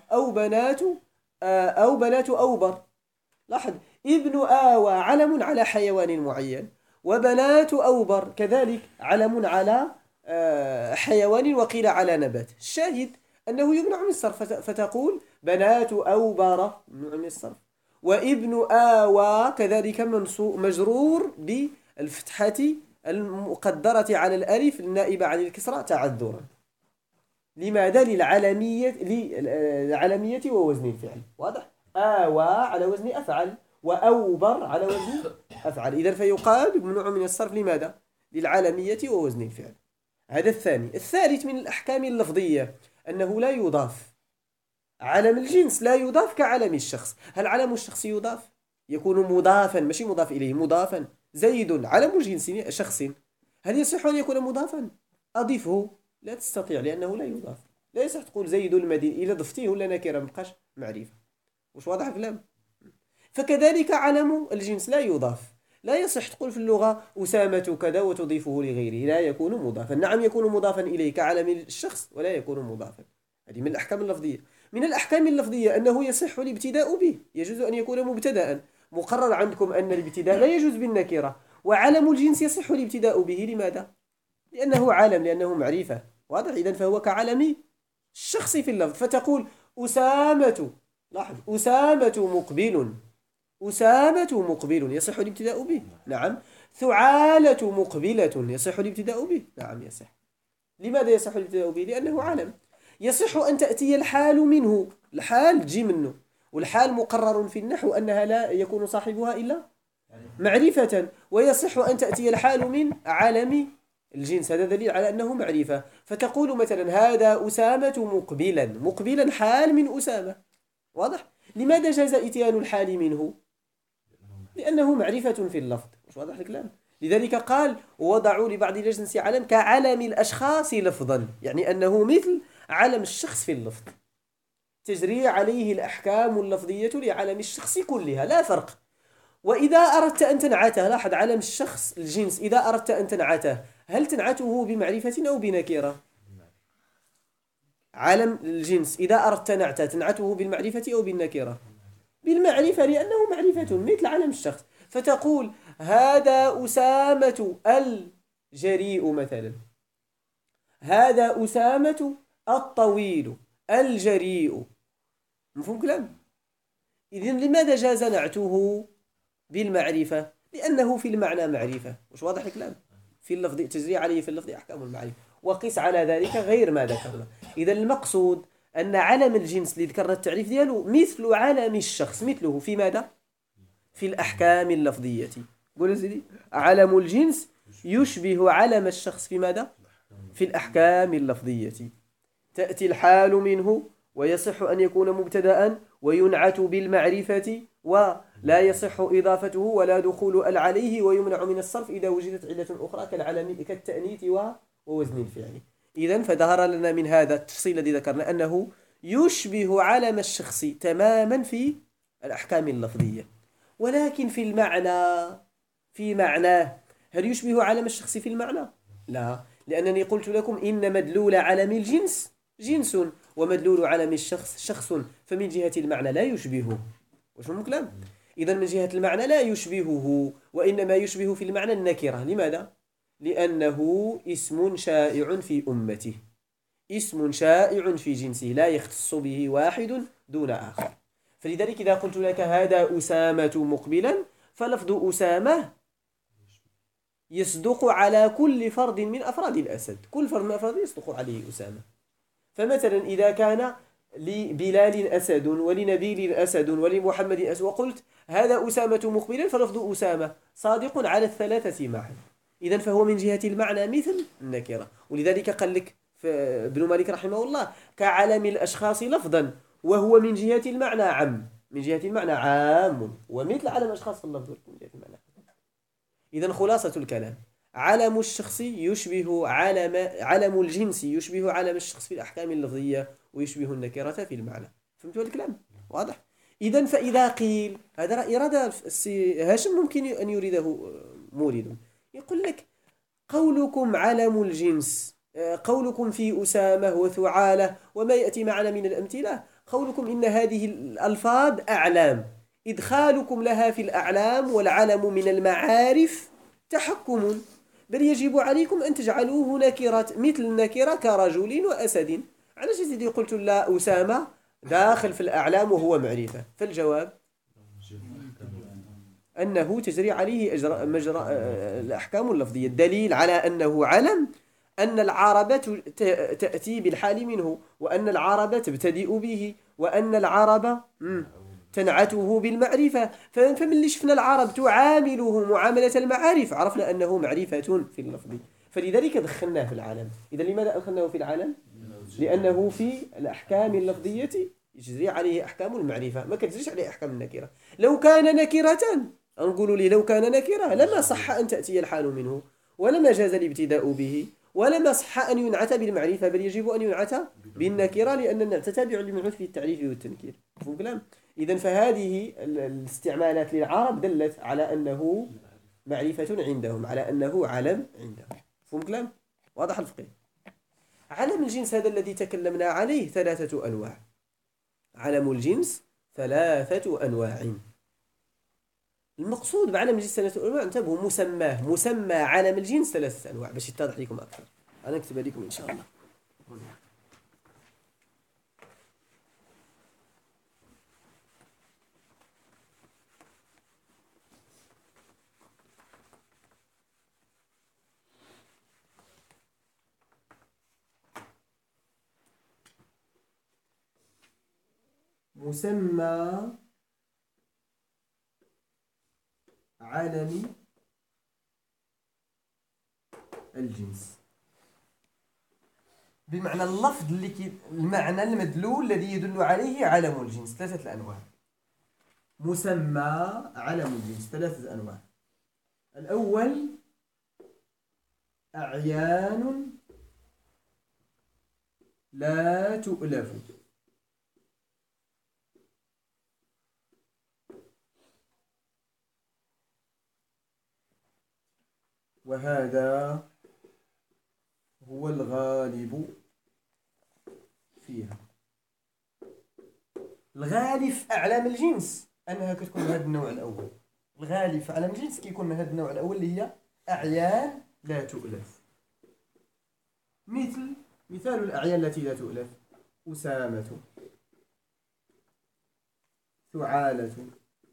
أو بنات أوبر. لاحظ ابن آوى علم على حيوان معين، وبنات أوبر كذلك علم على حيوان وقيل على نبات. الشاهد أنه يمنع من الصرف، فتقول بنات أوبر ممنوع من الصرف، وابن آوى كذلك مجرور بالفتحة المقدرة على الألف النائبة عن الكسرة تعذرا. لماذا؟ للعلمية ووزن الفعل. واضح؟ آوى على وزن أفعل، وأوبر على وزن أفعل. إذن فيقال ممنوع من الصرف لماذا؟ للعالمية ووزن الفعل. هذا الثاني. الثالث من الأحكام اللفظية أنه لا يضاف. علم الجنس لا يضاف كعلم الشخص. هل علم الشخص يضاف؟ يكون مضافا، ماشي مضاف إليه، مضافا. زيد علم جنس شخص، هل يصح أن يكون مضافا؟ أضفه، لا تستطيع لأنه لا يضاف. لا يصح تقول زيد المدينة، إذا ضفتيه ولا نكرة مبقاش معرفة. وش واضح الكلام؟ فكذلك علم الجنس لا يضاف. لا يصح تقول في اللغة أسامة كذا وتضيفه لغيره، لا يكون مضافا. نعم يكون مضافا إليه كعلم الشخص ولا يكون مضافا. هذه من الأحكام اللفظية. من الأحكام اللفظية أنه يصح الابتداء به، يجوز أن يكون مبتدأ. مقرر عندكم أن الابتداء لا يجوز بالنكرة، وعلم الجنس يصح الابتداء به. لماذا؟ لأنه علم، لأنه معرفة. واضح؟ إذن فهو كعلم الشخص في اللفظ. فتقول أسامة، لاحظ، أسامة مقبل، أسامة مقبل يصح الابتداء به. نعم. ثعالة مقبلة يصح الابتداء به. نعم يصح. لماذا يصح الابتداء به؟ لأنه علم. يصح أن تأتي الحال منه، الحال تجي منه، والحال مقرر في النحو أنها لا يكون صاحبها إلا معرفة. ويصح أن تأتي الحال من علم الجنس، هذا دليل على أنه معرفة. فتقول مثلا هذا أسامة مقبلا، مقبلا حال من أسامة. واضح؟ لماذا جاز إتيان الحال منه؟ لأنه معرفة في اللفظ. مش واضح الكلام؟ لذلك قال وضعوا لبعض الجنس علم كعلم الأشخاص لفظا، يعني أنه مثل علم الشخص في اللفظ، تجري عليه الأحكام اللفظية لعلم الشخص كلها، لا فرق. وإذا أردت أن تنعته، لاحظ، علم الشخص الجنس إذا أردت أن تنعته هل تنعته بمعرفة أو بنكرة؟ علم الجنس إذا أردت نعته تنعته بالمعرفة أو بالنكرة؟ بالمعرفة، لأنه معرفة مثل علم الشخص. فتقول هذا أسامة الجريء مثلا، هذا أسامة الطويل الجريء. مفهوم كلام؟ إذن لماذا جاز نعته بالمعرفة؟ لأنه في المعنى معرفة. وش واضح الكلام؟ في اللفظ تجري عليه في اللفظ أحكام المعرفة. وقس على ذلك غير ما ذكرنا. إذن المقصود أن علم الجنس اللي ذكرنا التعريف دياله مثل علم الشخص، مثله في ماذا؟ في الأحكام اللفظية. قول سيدي علم الجنس يشبه علم الشخص في ماذا؟ في الأحكام اللفظية. تأتي الحال منه ويصح أن يكون مبتدأ وينعت بالمعرفة، ولا يصح إضافته ولا دخول عليه، ويمنع من الصرف إذا وجدت علة أخرى كالعلم كالتأنيث ووزن الفعل. إذن فظهر لنا من هذا التفصيل الذي ذكرنا أنه يشبه علم الشخص تماما في الأحكام اللفظية، ولكن في المعنى، في معناه هل يشبه علم الشخص في المعنى؟ لا، لأنني قلت لكم إن مدلول علم الجنس جنس ومدلول علم الشخص شخص، فمن جهة المعنى لا يشبهه. وش هم كلام؟ إذن من جهة المعنى لا يشبهه، وإنما يشبه في المعنى النكرة. لماذا؟ لأنه اسم شائع في أمته، اسم شائع في جنسه لا يختص به واحد دون آخر. فلذلك إذا قلت لك هذا أسامة مقبلا، فلفظ أسامة يصدق على كل فرد من أفراد الأسد، كل فرد من أفراد يصدق عليه أسامة. فمثلا إذا كان لبلال أسد ولنبيل أسد ولمحمد أسد وقلت هذا أسامة مقبلا، فلفظ أسامة صادق على الثلاثة معا. إذن فهو من جهة المعنى مثل النكرة. ولذلك قال لك ابن مالك رحمه الله كعلم الأشخاص لفظا، وهو من جهة المعنى عام، من جهة المعنى عام، ومثل علم الأشخاص في اللفظ من جهة المعنى. إذن خلاصة الكلام علم الشخص يشبه علم الجنس يشبه علم الشخص في الأحكام اللفظية، ويشبه النكرة في المعنى. فهمتوا الكلام؟ واضح؟ إذن فإذا قيل هذا رأي هاشم ممكن أن يريده مورد، يقول لك قولكم علم الجنس، قولكم في أسامة وثعالة وما يأتي معنا من الأمثلة، قولكم إن هذه الألفاظ أعلام، إدخالكم لها في الأعلام والعلم من المعارف تحكم، بل يجب عليكم أن تجعلوه نكرة مثل النكرة كرجل وأسد. علاش سيدي قلت لا أسامة داخل في الأعلام وهو معرفة؟ فالجواب أنه تجري عليه مجرى الأحكام اللفظية. الدليل على أنه علم أن العرب تأتي بالحال منه، وأن العرب تبتدئ به، وأن العرب تنعته بالمعرفة. فمن شفنا العرب تعامله معاملة المعارف عرفنا أنه معرفة في اللفظ، فلذلك دخلناه في العالم. إذا لماذا أدخلناه في العالم؟ لأنه في الأحكام اللفظية يجري عليه أحكام المعرفة، ما كتجريش عليه أحكام النكرة. لو كان نكرة، نقول لي لو كان نكرة لما صح أن تأتي الحال منه، ولما جاز الابتداء به، ولما صح أن ينعت بالمعرفة، بل يجب أن ينعت بالنكرة، لأن النعت تابع للمنعوت في التعريف والتنكير. مفهوم الكلام؟ إذن فهذه الاستعمالات للعرب دلت على أنه معرفة عندهم، على أنه علم عندهم. مفهوم الكلام؟ واضح الفقه؟ علم الجنس هذا الذي تكلمنا عليه 3 أنواع. علم الجنس 3 أنواع. المقصود بعلم الجنس 3 أنواع، انتبهوا، مسمى علم الجنس 3 أنواع باش يتضح لكم أكثر. أنا أكتب لكم إن شاء الله. مسمى علم الجنس بمعنى اللفظ المعنى المدلول الذي يدل عليه علم الجنس. 3 أنواع. مسمى علم الجنس 3 أنواع. الأول أعيان لا تؤلف. وهذا هو الغالب فيها. الغالب في أعلام الجنس أنها كتكون من هذا النوع الأول. الغالب في أعلام الجنس كيكون من هذا النوع الأول اللي هي أعيان لا تؤلف. مثال الأعيان التي لا تؤلف: أسامة، ثعالة،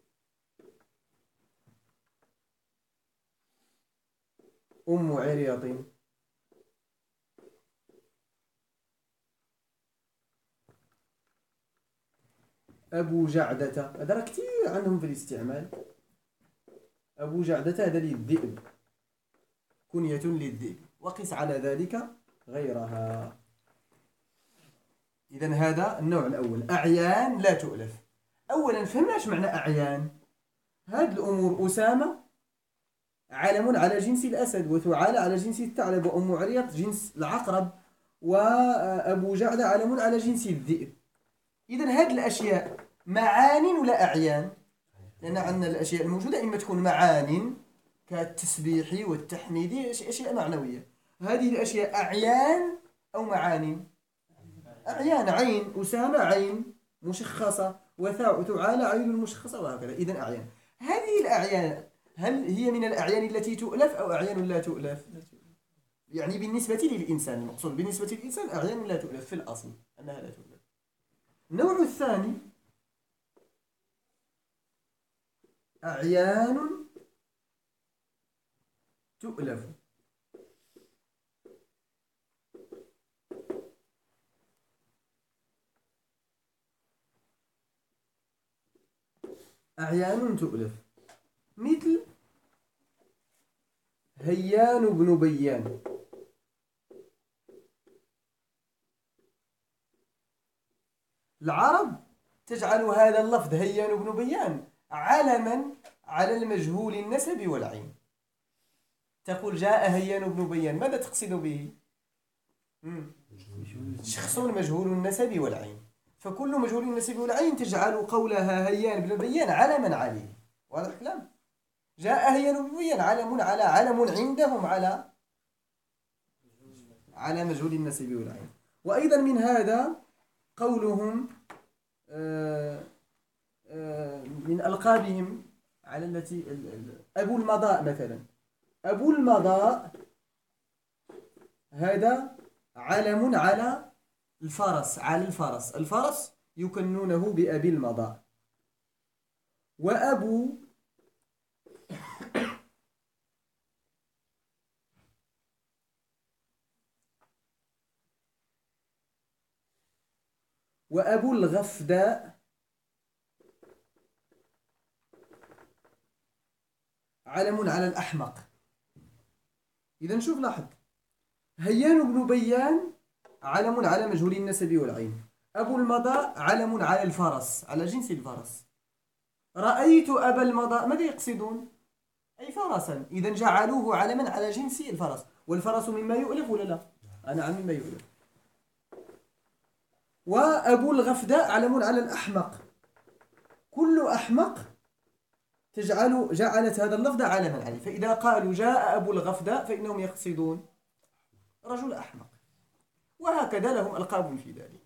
أم عريض، أبو جعدة. هذا كثير عندهم في الاستعمال. أبو جعدة هذا للذئب، كنية للذئب، وقس على ذلك غيرها. إذن هذا النوع الأول، أعيان لا تؤلف. أولا فهمنا ايش معنى أعيان. هذه الأمور: أسامة علم على جنس الأسد، وثعالى على جنس الثعلب، وأم عريض جنس العقرب، وأبو جعدة علم على جنس الذئب. إذن هذه الأشياء معان ولا أعيان؟ لأن عندنا الأشياء الموجودة إما تكون معان كالتسبيح والتحميد، أشياء معنوية. هذه الأشياء أعيان أو معاني؟ أعيان. عين أسامة عين مشخصة، وثعالى عين مشخصة، وهكذا. إذن أعيان. هذه الأعيان هل هي من الأعيان التي تؤلف أو أعيان لا تؤلف؟ يعني بالنسبة للإنسان، المقصود بالنسبة للإنسان أعيان لا تؤلف في الأصل أنها لا تؤلف. النوع الثاني أعيان تؤلف. أعيان تؤلف مثل هيان بن بيان. العرب تجعل هذا اللفظ هيان بن بيان علما على المجهول النسب والعين. تقول جاء هيان بن بيان، ماذا تقصد به؟ شخص مجهول النسب والعين، فكل مجهول النسب والعين تجعل قولها هيان بن بيان علما عليه. واضح الكلام؟ جاء هيان بن بيان علم على علم عندهم على مجهول النسب والعين. وأيضا من هذا قولهم من ألقابهم على التي أبو المضاء مثلا. أبو المضاء هذا علم على الفرس، الفرس يكنونه بأبي المضاء. وأبو الغفداء علم على الأحمق. إذا شوف لاحظ، هيان بن بيان علم على مجهول النسب والعين. أبو المضاء علم على الفرس، على جنس الفرس. رأيت أبا المضاء، ماذا يقصدون؟ أي فرسا. إذا جعلوه علما على جنس الفرس. والفرس مما يؤلف ولا لا؟ نعم مما يؤلف. وأبو الغفداء علم على الأحمق. كل أحمق جعلت هذا اللفظ علما عليه. فإذا قالوا جاء أبو الغفداء فإنهم يقصدون رجل أحمق. وهكذا لهم ألقاب في ذلك.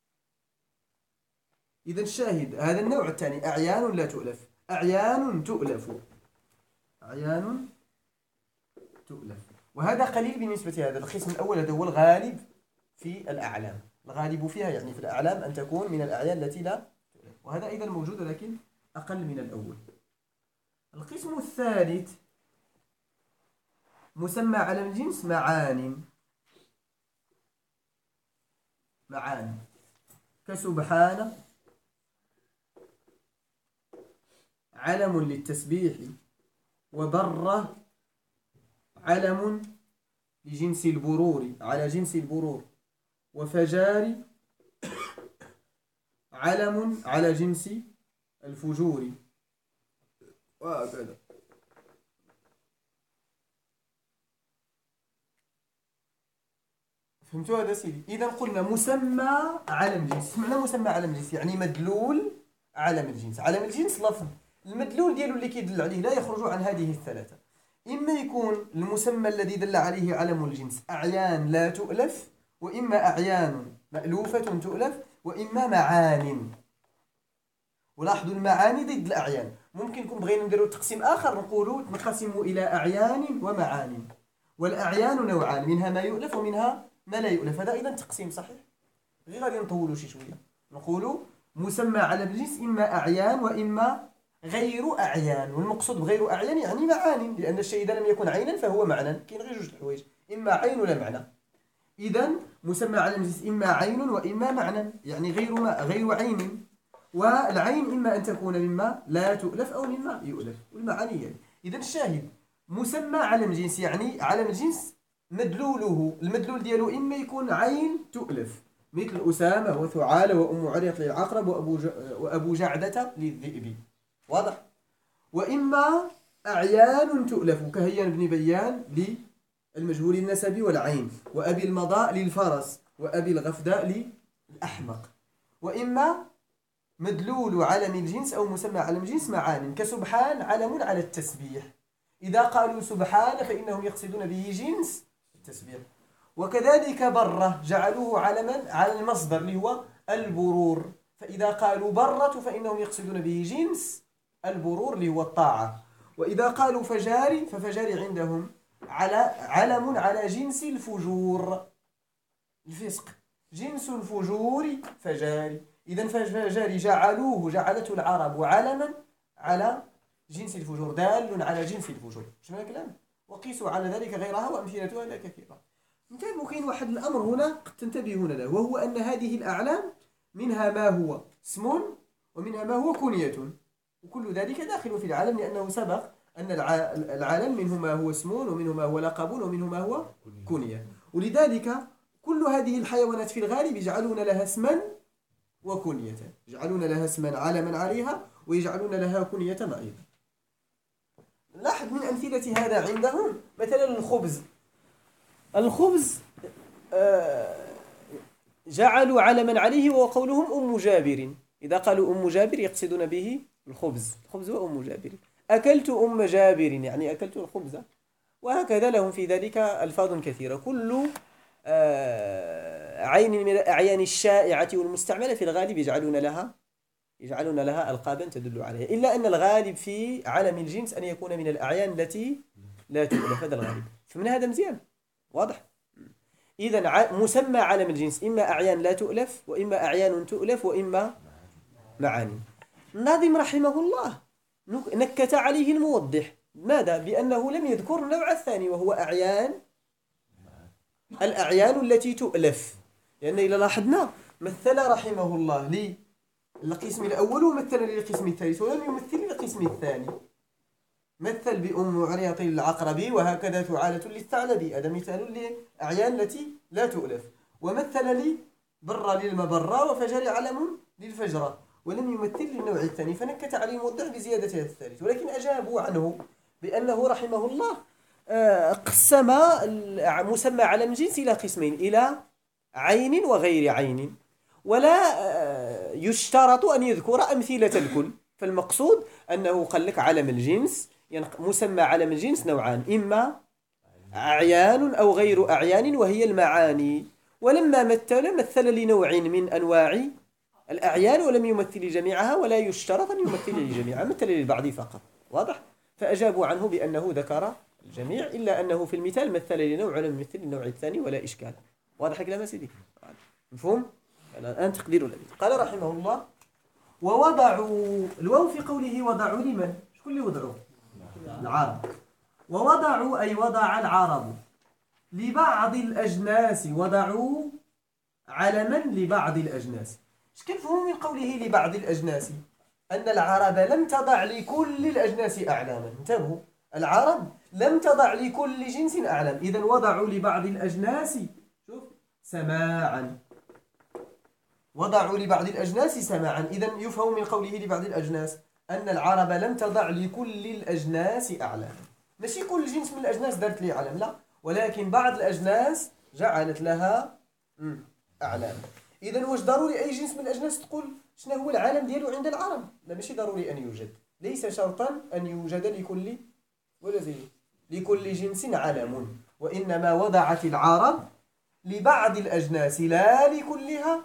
إذا الشاهد هذا النوع الثاني، أعيان لا تؤلف. أعيان تؤلف، أعيان تؤلف. وهذا قليل بالنسبة لهذا القسم الأول. هذا هو الغالب في الأعلام. الغالب فيها يعني في الأعلام أن تكون من الأعيان التي لا تؤلف، وهذا أيضا موجود لكن أقل من الأول. القسم الثالث مسمى علم الجنس معان. معان كسبحان علم للتسبيح، وبره علم لجنس البرور على جنس البرور، وفجار علم على جنس الفجور، وهكذا. فهمتوا هذا سيدي؟ إذا قلنا مسمى علم الجنس. معنى مسمى علم الجنس يعني مدلول علم الجنس. علم الجنس لفظ، المدلول ديالو اللي كيدل عليه لا يخرج عن هذه الثلاثة. إما يكون المسمى الذي دل عليه علم الجنس أعيان لا تؤلف، وإما أعيان مألوفة تؤلف، وإما معان. ولاحظوا المعاني ضد الأعيان. ممكن نكون بغينا نديروا تقسيم آخر، نقولوا نقسم إلى أعيان ومعان. والأعيان نوعان، منها ما يؤلف ومنها ما لا يؤلف. هذا أيضا تقسيم صحيح، غير غادي نطولوا شي شوية. نقولوا مسمى على الجنس إما أعيان وإما غير أعيان. والمقصود بغير أعيان يعني معان، لأن الشيء إذا لم يكن عينا فهو معنى. كاين غير جوج الحوايج، إما عين ولا معنى. إذا مسمى على الجنس إما عين وإما معنى، يعني غير عين. والعين إما أن تكون مما لا تؤلف أو مما يؤلف، والمعاني يعني. إذا الشاهد مسمى علم جنس يعني علم الجنس مدلوله، المدلول ديالو إما يكون عين تؤلف مثل أسامة وثعالة وأم عريط للعقرب وأبو جعدة للذئب، واضح؟ وإما أعيان تؤلف كهيان بن بيان للمجهول النسبي والعين، وأبي المضاء للفرس، وأبي الغفداء للأحمق. وإما مدلول علم الجنس أو مسمى علم الجنس معان كسبحان علم على التسبيح. إذا قالوا سبحان فإنهم يقصدون به جنس التسبيح. وكذلك بره جعلوه علما على المصدر اللي هو البرور، فإذا قالوا برة فإنهم يقصدون به جنس البرور اللي هو الطاعة. وإذا قالوا فجاري ففجاري عندهم علم على جنس الفجور، الفسق، جنس الفجور فجاري. إذا فجاري جعلته العرب علما على جنس الفجور، دال على جنس الفجور. شنو الكلام؟ وقيسوا على ذلك غيرها وأمثلتها لا كثيرة. كاين واحد الأمر هنا قد تنتبهون له، وهو أن هذه الأعلام منها ما هو اسم ومنها ما هو كنية، وكل ذلك داخل في العالم، لأنه سبق أن العالم منه ما هو اسم ومنه ما هو لقب ومنه ما هو كنية. ولذلك كل هذه الحيوانات في الغالب يجعلون لها اسما وكنية، يجعلون لها اسما علما عليها ويجعلون لها كنية أيضا. لاحظ من أمثلة هذا عندهم مثلا الخبز جعلوا علما عليه وقولهم أم جابر. إذا قالوا أم جابر يقصدون به الخبز وأم جابر. أكلت أم جابر يعني أكلت الخبز. وهكذا لهم في ذلك ألفاظ كثيرة. كل عين من الأعيان الشائعة والمستعملة في الغالب يجعلون لها ألقابا تدل عليها، إلا أن الغالب في علم الجنس أن يكون من الأعيان التي لا تؤلف. هذا الغالب. فمن هذا مزيان واضح. إذا مسمى علم الجنس إما أعيان لا تؤلف، وإما أعيان تؤلف، وإما معاني. الناظم رحمه الله نكت عليه الموضح. ماذا؟ بأنه لم يذكر النوع الثاني وهو الأعيان التي تؤلف، لأن إذا لاحظنا مثل رحمه الله للقسم الأول ومثل للقسم الثالث ولم يمثل للقسم الثاني. مثل بأم عريط العقرب وهكذا فعالة للثعلب. هذا مثال لأعيان التي لا تؤلف. ومثل لي بر للمبرة وفجر علم للفجرة، ولم يمثل للنوع الثاني، فنكت عليه الموضع بزيادة هذا الثالث. ولكن أجابوا عنه بأنه رحمه الله قسم مسمى علم الجنس إلى قسمين: إلى عين وغير عين، ولا يشترط أن يذكر أمثلة الكل. فالمقصود أنه قال لك علم الجنس مسمى علم الجنس نوعان: إما أعيان أو غير أعيان وهي المعاني. ولما مثل لنوع من أنواع الأعيان ولم يمثل جميعها، ولا يشترط أن يمثل لجميعها، مثل للبعض فقط. واضح؟ فأجابوا عنه بأنه ذكر الجميع، إلا أنه في المثال مثل لنوع ولم يمثل للنوع الثاني، ولا إشكال. واضح الكلام يا سيدي؟ مفهوم؟ الآن تقدير الأبيات. قال رحمه الله: ووضعوا الواو في قوله وضعوا لمن؟ شكون اللي وضعوا؟ العرب. ووضعوا أي وضع العرب لبعض الأجناس، وضعوا علما لبعض الأجناس. اش كنفهموا من قوله لبعض الأجناس؟ أن العرب لم تضع لكل الأجناس أعلاما. انتبهوا، العرب لم تضع لكل جنس أعلام. إذن وضعوا لبعض الأجناس شوف سماعا، وضعوا لبعض الأجناس سماعا. إذن يفهم من قوله لبعض الأجناس أن العرب لم تضع لكل الأجناس أعلاما. ماشي كل جنس من الأجناس دارت لي علم، لا، ولكن بعض الأجناس جعلت لها أعلام. إذن واش ضروري أي جنس من الأجناس تقول شنو هو العالم ديالو عند العرب؟ لا، ماشي ضروري أن يوجد. ليس شرطا أن يوجد لكل ولا زي لكل جنس علم، وإنما وضعت العرب لبعض الأجناس لا لكلها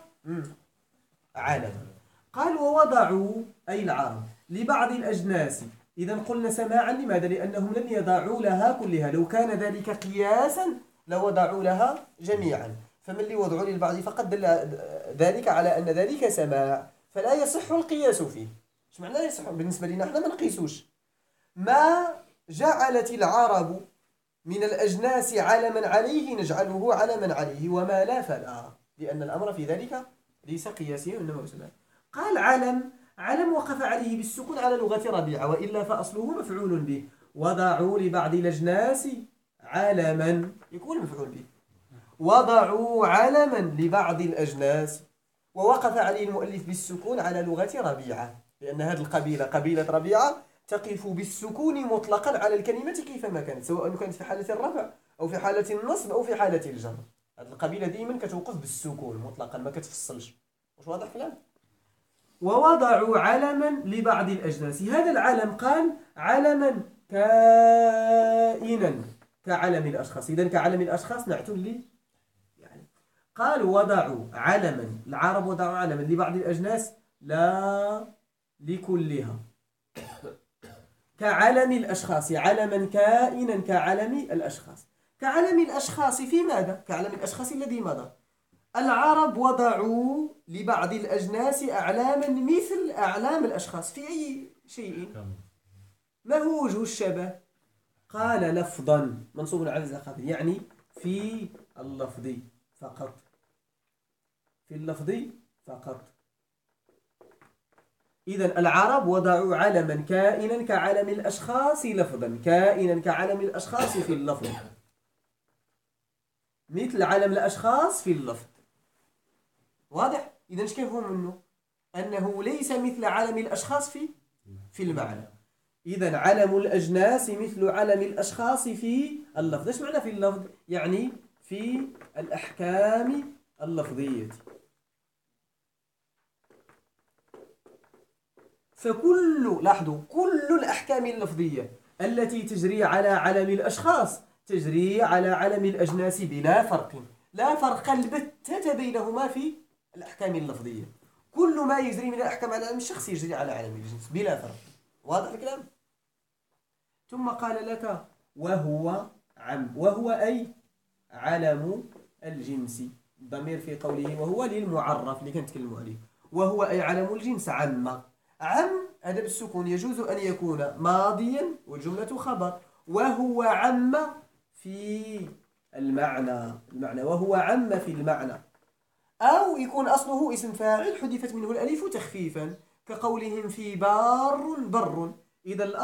علم. قال ووضعوا أي العرب لبعض الأجناس. إذا قلنا سماعا، لماذا؟ لأنهم لم يضعوا لها كلها. لو كان ذلك قياسا لوضعوا لها جميعا، فمن اللي وضعوا للبعض فقط دل ذلك على أن ذلك سماع، فلا يصح القياس فيه. ايش معنى يصح؟ بالنسبة لنا احنا ما نقيسوش. ما جعلت العرب من الأجناس علما عليه نجعله علما عليه، وما لا فلا، لأن الأمر في ذلك ليس قياسيا وإنما مسمى. قال علم وقف عليه بالسكون على لغة ربيعة، وإلا فأصله مفعول به. وضعوا لبعض الأجناس علما يكون مفعول به. وضعوا علما لبعض الأجناس، ووقف عليه المؤلف بالسكون على لغة ربيعة، لأن هذه القبيلة قبيلة ربيعة تقف بالسكون مطلقا على الكلمة كيفما كانت، سواء كانت في حالة الرفع أو في حالة النصب أو في حالة الجر. هذه القبيلة دائما كتوقف بالسكون مطلقا، ما كتفصلش. واش واضح الكلام؟ ووضعوا علما لبعض الأجناس. هذا العلم قال علما كائنا كعلم الأشخاص. إذن كعلم الأشخاص نعت لي يعني. قال وضعوا علما، العرب وضعوا علما لبعض الأجناس لا لكلها، كعلم الأشخاص، علما كائنا كعلم الأشخاص. كعلم الأشخاص في ماذا؟ كعلم الأشخاص الذي مضى. العرب وضعوا لبعض الأجناس أعلاما مثل أعلام الأشخاص في أي شيء. ما هو وجه الشبه؟ قال لفظا منصوب على الزخارف، يعني في اللفظ فقط، في اللفظ فقط. إذن العرب وضعوا علما كائنا كعلم الأشخاص لفظا، كائنا كعلم الأشخاص في اللفظ، مثل علم الأشخاص في اللفظ. واضح؟ إذن ايش كيفهم منه؟ أنه ليس مثل علم الأشخاص في المعنى. إذن علم الأجناس مثل علم الأشخاص في اللفظ. ايش معنى في اللفظ؟ يعني في الأحكام اللفظية. لاحظوا، كل الأحكام اللفظية التي تجري على علم الأشخاص تجري على علم الأجناس بلا فرق. لا فرق البتة بينهما في الأحكام اللفظية. كل ما يجري من الأحكام على علم الشخص يجري على علم الجنس بلا فرق. واضح الكلام؟ ثم قال لك وهو وهو أي علم الجنس. الضمير في قوله وهو للمعرف اللي كنتكلموا عليه. وهو أي علم الجنس عم هذا بالسكون يجوز أن يكون ماضيا والجملة خبر. وهو عم في المعنى وهو عم في المعنى، أو يكون أصله اسم فاعل حذفت منه الألف تخفيفا، كقولهم في بار بر. إذا الأصل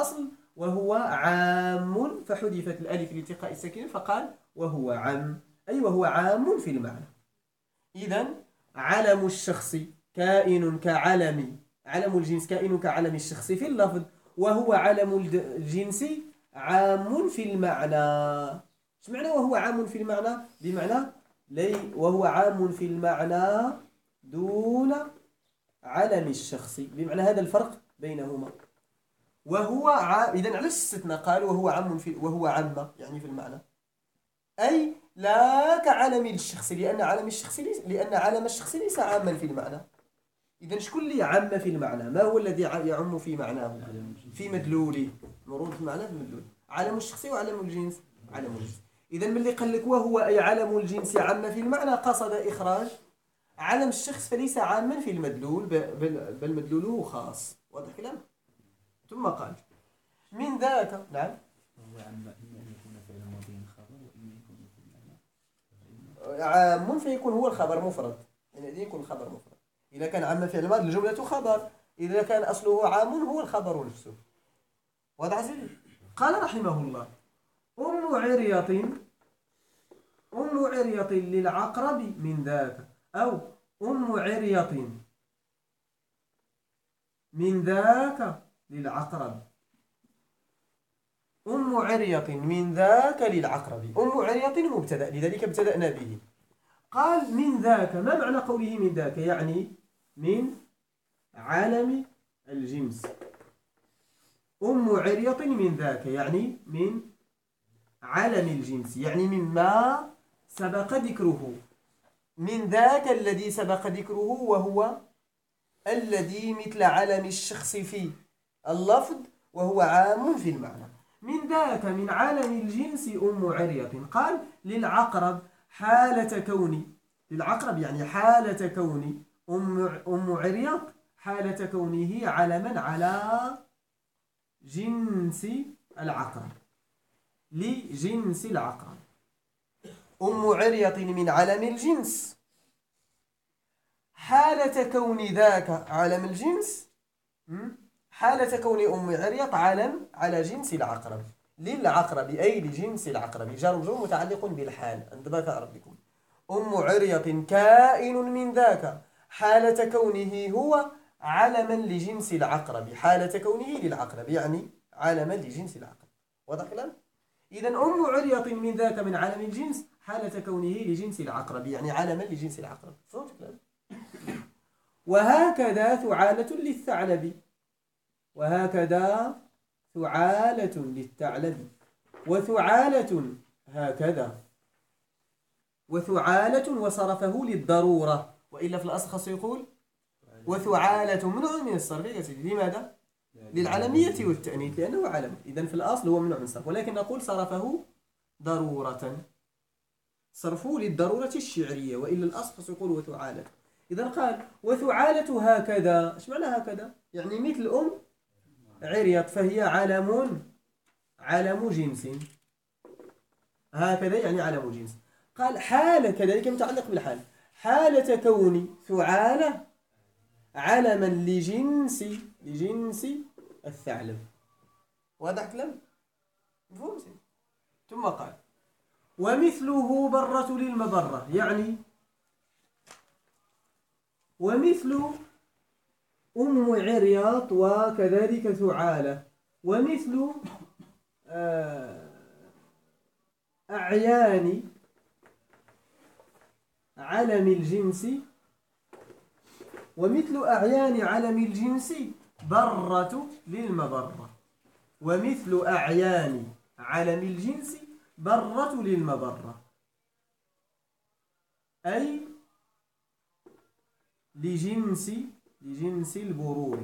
وهو عام، فحذفت الألف لالتقاء الساكنين فقال وهو عام، أي وهو عام في المعنى. إذا علم الشخص كائن كعلم، علم الجنس كائن كعلم الشخص في اللفظ، وهو علم الجنس عام في المعنى. ايش معنى وهو عام في المعنى؟ بمعنى وهو عام في المعنى دون علم الشخص، بمعنى هذا الفرق بينهما. وهو إذن علاش استثنى؟ قال وهو عام وهو عام يعني في المعنى، أي لا كعلم الشخص، لأن علم الشخص ليس عاما في المعنى. إذا شكون اللي عم في المعنى؟ ما هو الذي يعم في معناه في مدلوله؟ مرور في معناه في مدلوله. علم الشخص وعلم الجنس، علم الجنس. إذا ملي قال لك وهو أي علم الجنس عم في المعنى، قصد إخراج علم الشخص فليس عاما في المدلول، بل مدلوله خاص. واضح الكلام؟ ثم قال من ذاك، نعم، وهو عام إما أن يكون فعلا ماضيا خبر وإما يكون في المعنى عام فيكون هو الخبر مفرد، يعني يكون الخبر مفرد. إذا كان عام فعل ماضي الجملة خبر، إذا كان أصله عام هو الخبر نفسه. واضح عزيزي؟ قال رحمه الله أم عرية للعقرب من ذاك، أو أم عرية من ذاك للعقرب. أم عرية من ذاك للعقرب. أم عرية مبتدأ، لذلك ابتدأنا به. قال من ذاك، ما معنى قوله من ذاك؟ يعني من علم الجنس. أم عرية من ذاك يعني من علم الجنس، يعني مما سبق ذكره، من ذاك الذي سبق ذكره، وهو الذي مثل علم الشخص في اللفظ وهو عام في المعنى. من ذاك من علم الجنس أم عرية. قال للعقرب حالة كوني، للعقرب يعني حالة كوني أم عرية، حالة كونه علما على جنس العقرب، لجنس العقرب. أم عرية من علم الجنس، حالة كون ذاك علم الجنس، حالة كون أم عرية علم على جنس العقرب، للعقرب أي لجنس العقرب، جار ومجرور متعلق بالحال. انتبه ربكم. أم عرية كائن من ذاك، حالة كونه هو علما لجنس العقرب، حالة كونه للعقرب يعني علما لجنس العقرب. واضح الكلام؟ إذا أم عرية من ذاك من علم الجنس، حالة كونه لجنس العقرب يعني علما لجنس العقرب. فهمت الكلام؟ وهكذا ثعالة للثعلب، وهكذا ثعالة للثعلب، وثعالة هكذا، وثعالة وصرفه للضرورة، وإلا في الأصل خاص يقول وثعالة ممنوع من الصرف يا سيدي. لماذا؟ للعلمية والتأنيث لأنه علم، إذن في الأصل هو ممنوع من الصرف، ولكن نقول صرفه ضرورة، صرفه للضرورة الشعرية، وإلا الأصل خاص يقول وثعالة. إذن قال وثعالة هكذا. إيش معنى هكذا؟ يعني مثل أم عرية، فهي علم جنس، هكذا يعني علم جنس. قال حالة كذلك متعلق بالحال، حالة كون ثعالة علما لجنس الثعلب. واضح كلام؟ مفهوم؟ ثم قال ومثله برة للمبرة، يعني ومثل أم عرياط وكذلك ثعالة، ومثل أعيان علم الجنس، ومثل أعيان علم الجنس برة للمبرة، ومثل أعيان علم الجنس برة للمبرة، أي لجنس البرور.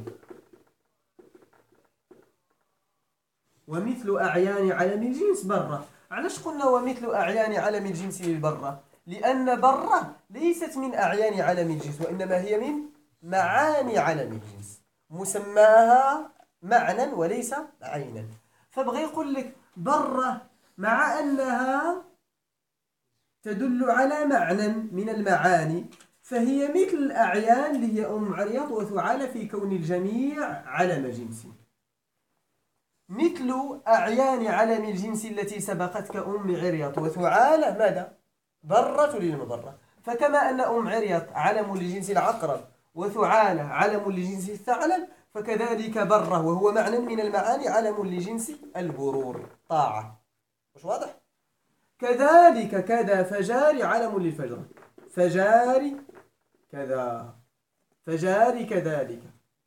ومثل أعيان علم الجنس برة. علاش قلنا ومثل أعيان علم الجنس للبرة؟ لأن برة ليست من أعيان علم الجنس، وإنما هي من معاني علم الجنس، مسماها معنى وليس عينا. فبغى يقول لك برة مع أنها تدل على معنى من المعاني، فهي مثل الأعيان اللي هي أم عرياط وثعالة في كون الجميع علم جنس. مثل أعيان علم الجنس التي سبقت كأم عريط وثعالة ماذا؟ برة للمبرة. فكما أن أم عريط علم لجنس العقرب وثعالة علم لجنس الثعلب، فكذلك برة وهو معنى من المعاني علم لجنس البرور طاعة. مش واضح؟ كذلك كذا فجار علم للفجر، فجار كذا، فجار كذلك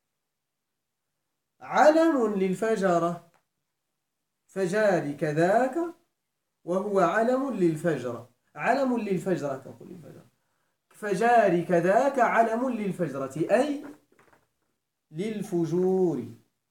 علم للفجرة، فجار كذاك وهو علم للفجرة، علم للفجرة تقول الفجرة، فجار كذاك علم للفجرة أي للفجور،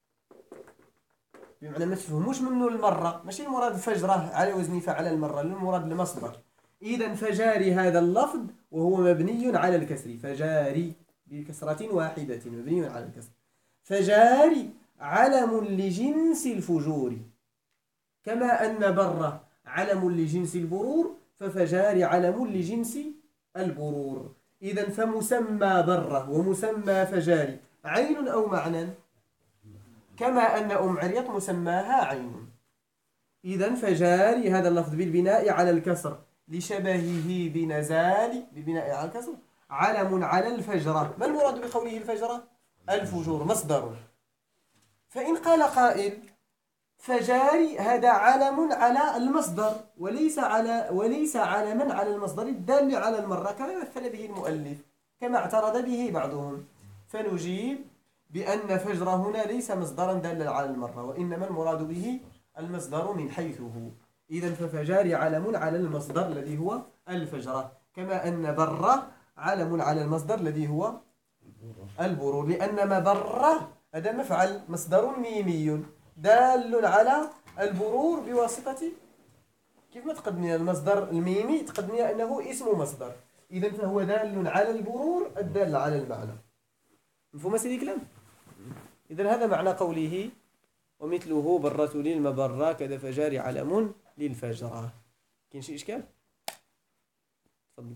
بمعنى ما تفهموش منه المرة، ماشي المراد فجرة على وزن فعل المرة، المراد المصدر. إذا فجاري هذا اللفظ وهو مبني على الكسر، فجاري بكسرة واحدة مبني على الكسر، فجاري علم لجنس الفجور، كما أن برة علم لجنس البرور ففجاري علم لجنس البرور. إذا فمسمى برة ومسمى فجاري عين أو معنى؟ كما أن أم عريط مسماها عين. إذا فجاري هذا اللفظ بالبناء على الكسر لشبهه بنزال، بالبناء على الكسر علم على الفجرة. ما المراد بقوله الفجرة؟ الفجور مصدر. فإن قال قائل فجاري هذا علم على المصدر وليس علما على المصدر الدال على المرة كما مثل به المؤلف، كما اعترض به بعضهم، فنجيب بأن فجر هنا ليس مصدرا دالا على المرة، وإنما المراد به المصدر من حيثه. إذا ففجاري علم على المصدر الذي هو الفجرة، كما أن برة علم على المصدر الذي هو البرور، لأن مبرة هذا مفعل مصدر ميمي دال على البرور بواسطة، كيف ما تقدمي المصدر الميمي تقدمي أنه اسم مصدر، إذا فهو دال على البرور الدال على المعنى. مفهوم سيدي كلام؟ إذا هذا معنى قوله ومثله برة للمبرة كذا فجاري علم للفجرة. كاين شي إشكال؟ تفضل.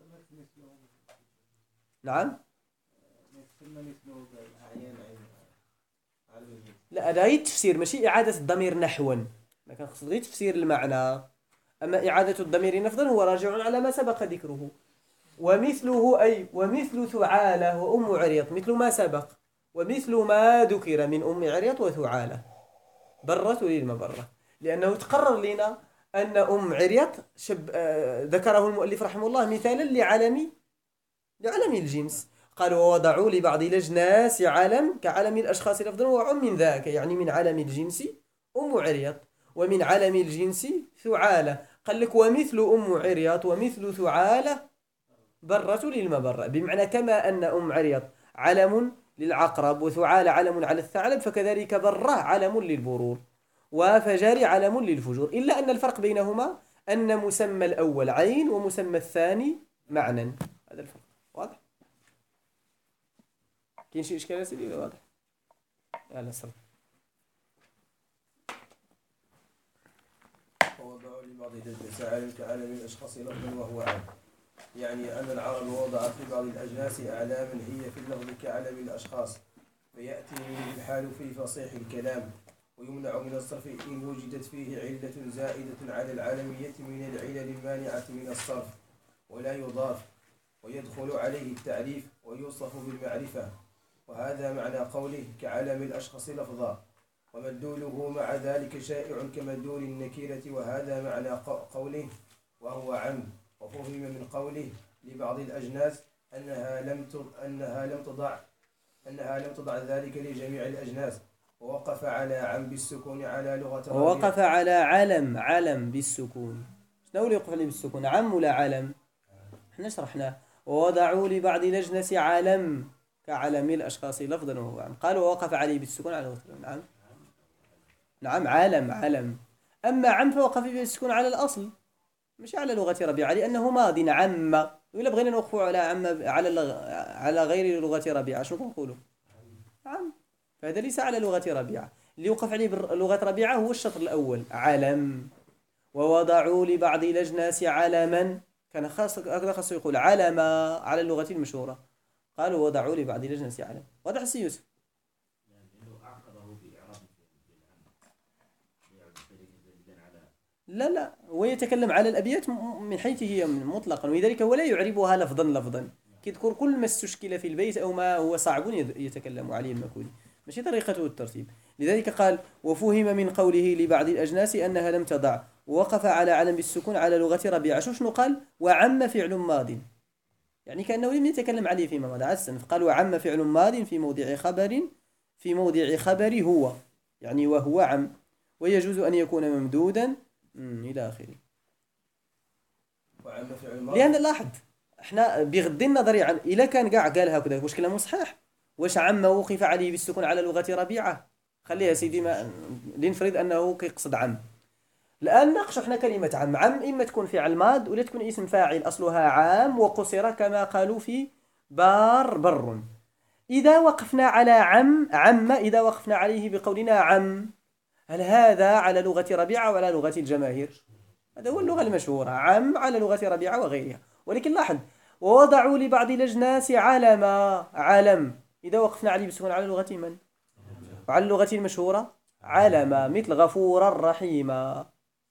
نعم؟ لا هذا غير تفسير ماشي إعادة الضمير نحوا، ما كنقصد غير تفسير المعنى، أما إعادة الضمير نفضا هو راجع على ما سبق ذكره. ومثله أي ومثل ثعالة وأم عريط مثل ما سبق، ومثل ما ذكر من أم عريط وثعالة برة للمبرة، لأنه تقرر لنا أن أم عريط ذكره المؤلف رحمه الله مثالا لعلم الجنس. قالوا ووضعوا لبعض الأجناس علم كعلم الأشخاص لفظا وعم من ذاك، يعني من علم الجنس أم عريط ومن علم الجنس ثعالة. قال لك ومثل أم عريط ومثل ثعالة برة للمبرة، بمعنى كما أن أم عريط علم للعقرب وثعالة علم على الثعلب، فكذلك برة علم للبرور وفجار علم للفجور، إلا أن الفرق بينهما أن مسمى الأول عين ومسمى الثاني معنى. هذا الفرق واضح؟ كاين شي إشكال سيدي؟ واضح؟ يلا سلام. ووضعوا لبعض الأجناس علم كعلم الأشخاص لفظا وهو عام، يعني أن العرب وضعت لبعض الأجناس أعلاما هي في اللفظ كعلم الأشخاص، فيأتي الحال في فصيح الكلام، ويمنع من الصرف إن وجدت فيه علة زائدة على العالمية من العلل المانعة من الصرف، ولا يضاف، ويدخل عليه التعريف ويوصف بالمعرفة. وهذا معنى قوله كعلم الأشخاص لفظا، ومدلوله مع ذلك شائع كمدلول النكيرة. وهذا معنى قوله وهو عم. وفهم من قوله لبعض الأجناس أنها لم تضع ذلك لجميع الأجناس، ووقف على عم بالسكون على لغة ربيع. ووقف على علم بالسكون. شنو اللي يوقف عليه بالسكون؟ عم ولا علم؟ احنا شرحناه. ووضعوا لبعض الأجناس علم كعلم الأشخاص لفظا وهو عام، قالوا ووقف عليه بالسكون على لغة ربيع. نعم علم. أما عم فوقف بالسكون على الأصل مش على لغة ربيعة، لأنه ماضي عم. وإلا بغينا نوقفوا على عم على غير لغة ربيعة شنو نقولوا؟ عم. فهذا ليس على لغة ربيعة، اللي يوقف عليه بلغة ربيعة هو الشطر الأول علم. ووضعوا لبعض الأجناس علما، كان خاص يقول علم على اللغة المشهورة، قالوا وضعوا لبعض الأجناس علم. واضح سي يوسف؟ لا هو يتكلم على الأبيات من حيث هي مطلقا، ولذلك هو لا يعربها لفظا كيذكر كل ما استشكل في البيت أو ما هو صعب يتكلم عليه المكودي، ماشي طريقته الترتيب. لذلك قال وفهم من قوله لبعض الأجناس أنها لم تضع، ووقف على علم بالسكون على لغة ربيعة. شنو قال؟ وعم فعل ماض، يعني كأنه لم يتكلم عليه فيما مضى. عاد قال وعم فعل ماض في موضع خبر هو، يعني وهو عم، ويجوز أن يكون ممدودا إلى آخره. وعم فعل الماضي لأن لاحظ احنا بغض النظر عن إذا كان قاع قال هكذا واش كلامه صحيح، واش عم وقف عليه بالسكون على لغة ربيعة، خليها سيدي ما لنفرض أنه كيقصد عم. الآن ناقشوا احنا كلمة عم إما تكون فعل ماض ولا تكون اسم فاعل أصلها عام وقصر كما قالوا في بر. إذا وقفنا على عم إذا وقفنا عليه بقولنا عم، هل هذا على لغة ربيعة ولا لغة الجماهير؟ هذا هو اللغة المشهورة، عم على لغة ربيعة وغيرها. ولكن لاحظ ووضعوا لبعض الأجناس علم، إذا وقفنا عليه بالسكون على لغة من؟ وعلى اللغة المشهورة علم، مثل غفورا رحيما.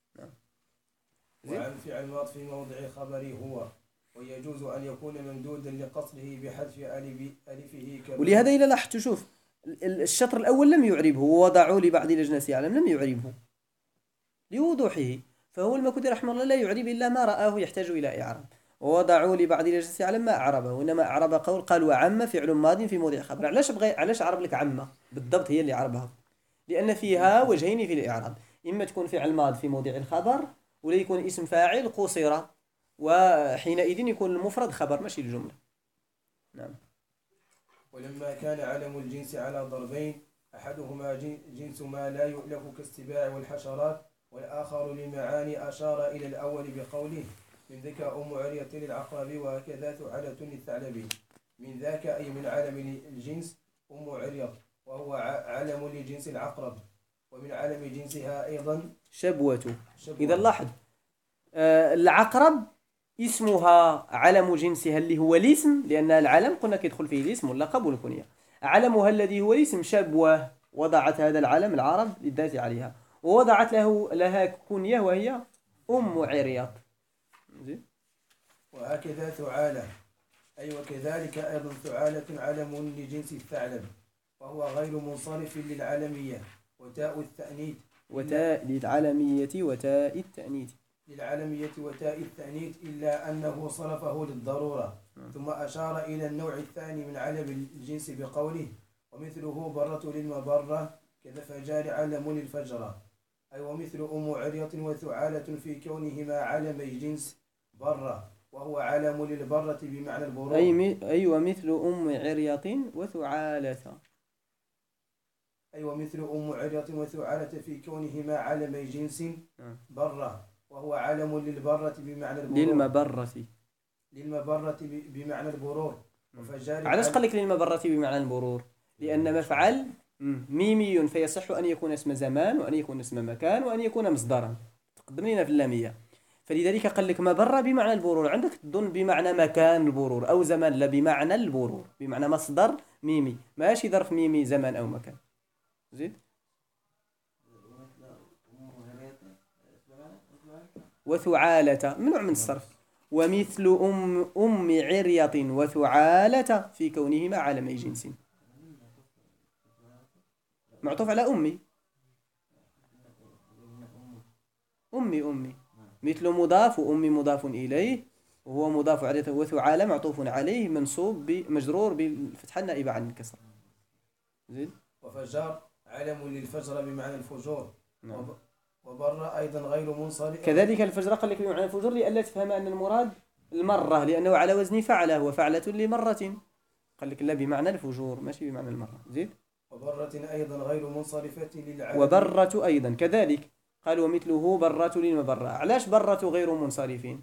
وعم فعل ماض في موضع خبر هو، ويجوز أن يكون ممدودا لقصره بحذف ألفه ولهذا إذا لاحظت شوف الشطر الأول لم يعربه، ووضعوا لبعض الأجناس علم لم يعربه لوضوحه، فهو المكودي رحمه الله لا يعرب إلا ما رآه يحتاج إلى إعراب. ووضعوا لبعض الأجناس علم ما أعربه، إنما أعرب قال وعم فعل ماض في موضع خبر. علاش عرب لك عم بالضبط؟ هي اللي عربها لأن فيها وجهين في الإعراب، إما تكون فعل ماض في موضع الخبر ولا يكون اسم فاعل قصر، وحينئذ يكون المفرد خبر ماشي الجملة. نعم. ولما كان علم الجنس على ضربين، أحدهما جنس ما لا يؤلف كالسباع والحشرات، والآخر لمعاني أشار إلى الأول بقوله من ذاك أم عرية للعقرب وهكذا ثعلة للثعلب. من ذاك أي من علم الجنس أم عرية، وهو علم لجنس العقرب، ومن علم جنسها أيضا شبوة. إذا لاحظ العقرب اسمها علم جنسها اللي هو الاسم، لأن العلم قلنا كيدخل فيه الاسم واللقب والكنية. علمها الذي هو الاسم شبوة، وضعت هذا العلم العرب للذات عليها، ووضعت لها كنية وهي أم عرياط. وهكذا ثعالة، أي وكذلك أيضا ثعالة علم لجنس الثعلب، وهو غير منصرف للعالمية وتاء التأنيث للعالمية وتاء التأنيث إلا أنه صرفه للضرورة. ثم أشار إلى النوع الثاني من علم الجنس بقوله ومثله برة للمبرة كالفجار علم للفجرة، أي ومثل أم عرية وثعالة في كونهما علمي جنس برة، وهو علم للبرة بمعنى البرور. أي ومثل أم عرية وثعالة، أي ومثل أم عرية وثعالة في كونهما علمي جنس برة، وهو علم للبرة بمعنى البرور. للمبرة بمعنى البرور. علاش قال لك للمبرة بمعنى البرور؟ لأن مفعل ميمي فيصح أن يكون اسم زمان وأن يكون اسم مكان وأن يكون مصدرا، تقدم لنا في اللامية، فلذلك قال لك مبرة بمعنى البرور. عندك تظن بمعنى مكان البرور أو زمان، لا، بمعنى البرور، بمعنى مصدر ميمي، ماشي ظرف ميمي زمان أو مكان. زيد. وثعالة ممنوع من الصرف. ومثل أم عرية وثعالة في كونهما علمي جنس، معطوف على أمي. مثل مضاف وأمي مضاف إليه، وهو مضاف عرية وثعالة معطوف عليه منصوب بمجرور بالفتحة النائبة عن الكسر. زيد. وفجار علم للفجر بمعنى الفجور. وبر أيضا غير منصرف. كذلك الفجر قال لك بمعنى الفجور لئلا تفهم أن المراد المرة، لأنه على وزن فعله، وفعلة لمرة، قال لك لا بمعنى الفجور ماشي بمعنى المرة. زيد. وبرة أيضا غير منصرفة للعالم. وبرة أيضا كذلك قال ومثله برة للمبرة. علاش برة غير منصرفين؟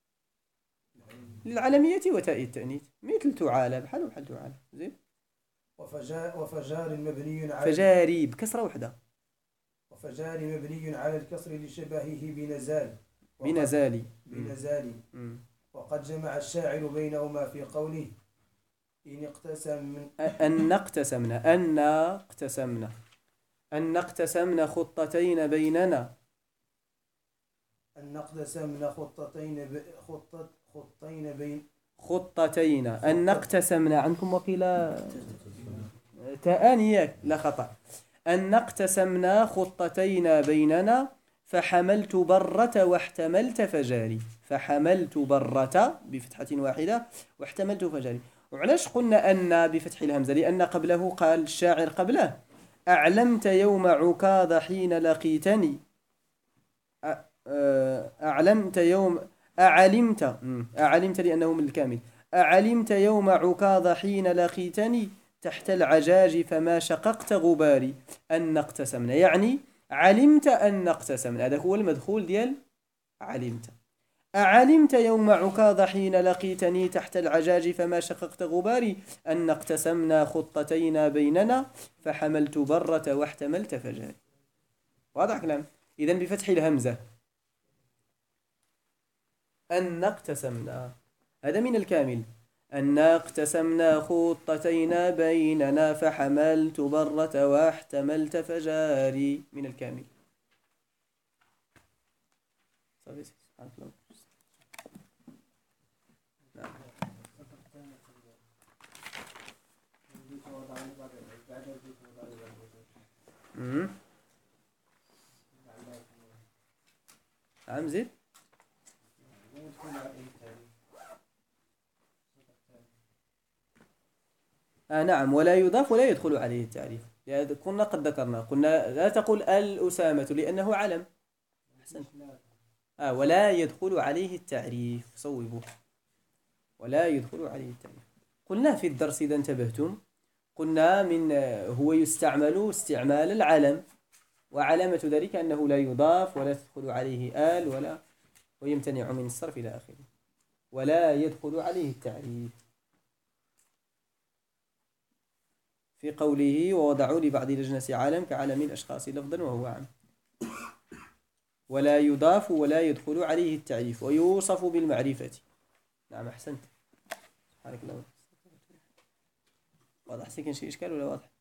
للعالمية وتاء التأنيث، مثل تعالى بحال تعالى. زيد. وفجار مبني على فجاري بكسرة وحدة. وفجار مبني على الكسر لشبهه بنزالي. وقد جمع الشاعر بينهما في قوله أن اقتسمنا خطتين بيننا أن نقتسمنا خطين بين خطتين. أن اقتسمنا عندكم وقيل تآنيك لا خطأ. أن اقتسمنا خطتين بيننا فحملت برة واحتملت فجاري. فحملت برة بفتحة واحدة واحتملت فجاري. وعلاش قلنا أن بفتح الهمزة؟ لأن قبله قال الشاعر قبله أعلمت يوم عكاظ حين لقيتني. أعلمت يوم أعلمت لأنه من الكامل. أعلمت يوم عكاظ حين لقيتني تحت العجاج فما شققت غباري. أن اقتسمنا يعني علمت أن اقتسمنا، هذا هو المدخول ديال علمت. أعلمت يوم عكاظ حين لقيتني تحت العجاج فما شققت غباري. أن اقتسمنا خطتين بيننا فحملت برة واحتملت فجاري. واضح كلام؟ إذن بفتح الهمزة أن اقتسمنا هذا من الكامل. أن اقتسمنا خطتين بيننا فحملت برة واحتملت فجاري من الكامل. نعم زيد. نعم ولا يضاف ولا يدخل عليه التعريف. كنا قد ذكرنا قلنا لا تقول الأسامة لأنه علم. أحسنت. ولا يدخل عليه التعريف. صوبوا ولا يدخل عليه التعريف. قلنا في الدرس إذا انتبهتم قلنا من هو يستعمل استعمال العلم، وعلامة ذلك أنه لا يضاف ولا تدخل عليه آل ولا ويمتنع من الصرف إلى آخره. ولا يدخل عليه التعريف. في قوله ووضعوا لبعض لجنة عالم كعالم الأشخاص لفظا وهو عام. ولا يضاف ولا يدخل عليه التعريف ويوصف بالمعرفة. نعم أحسنت. سبحانك اللهم. واضح سيكون شيء إشكال ولا واضح؟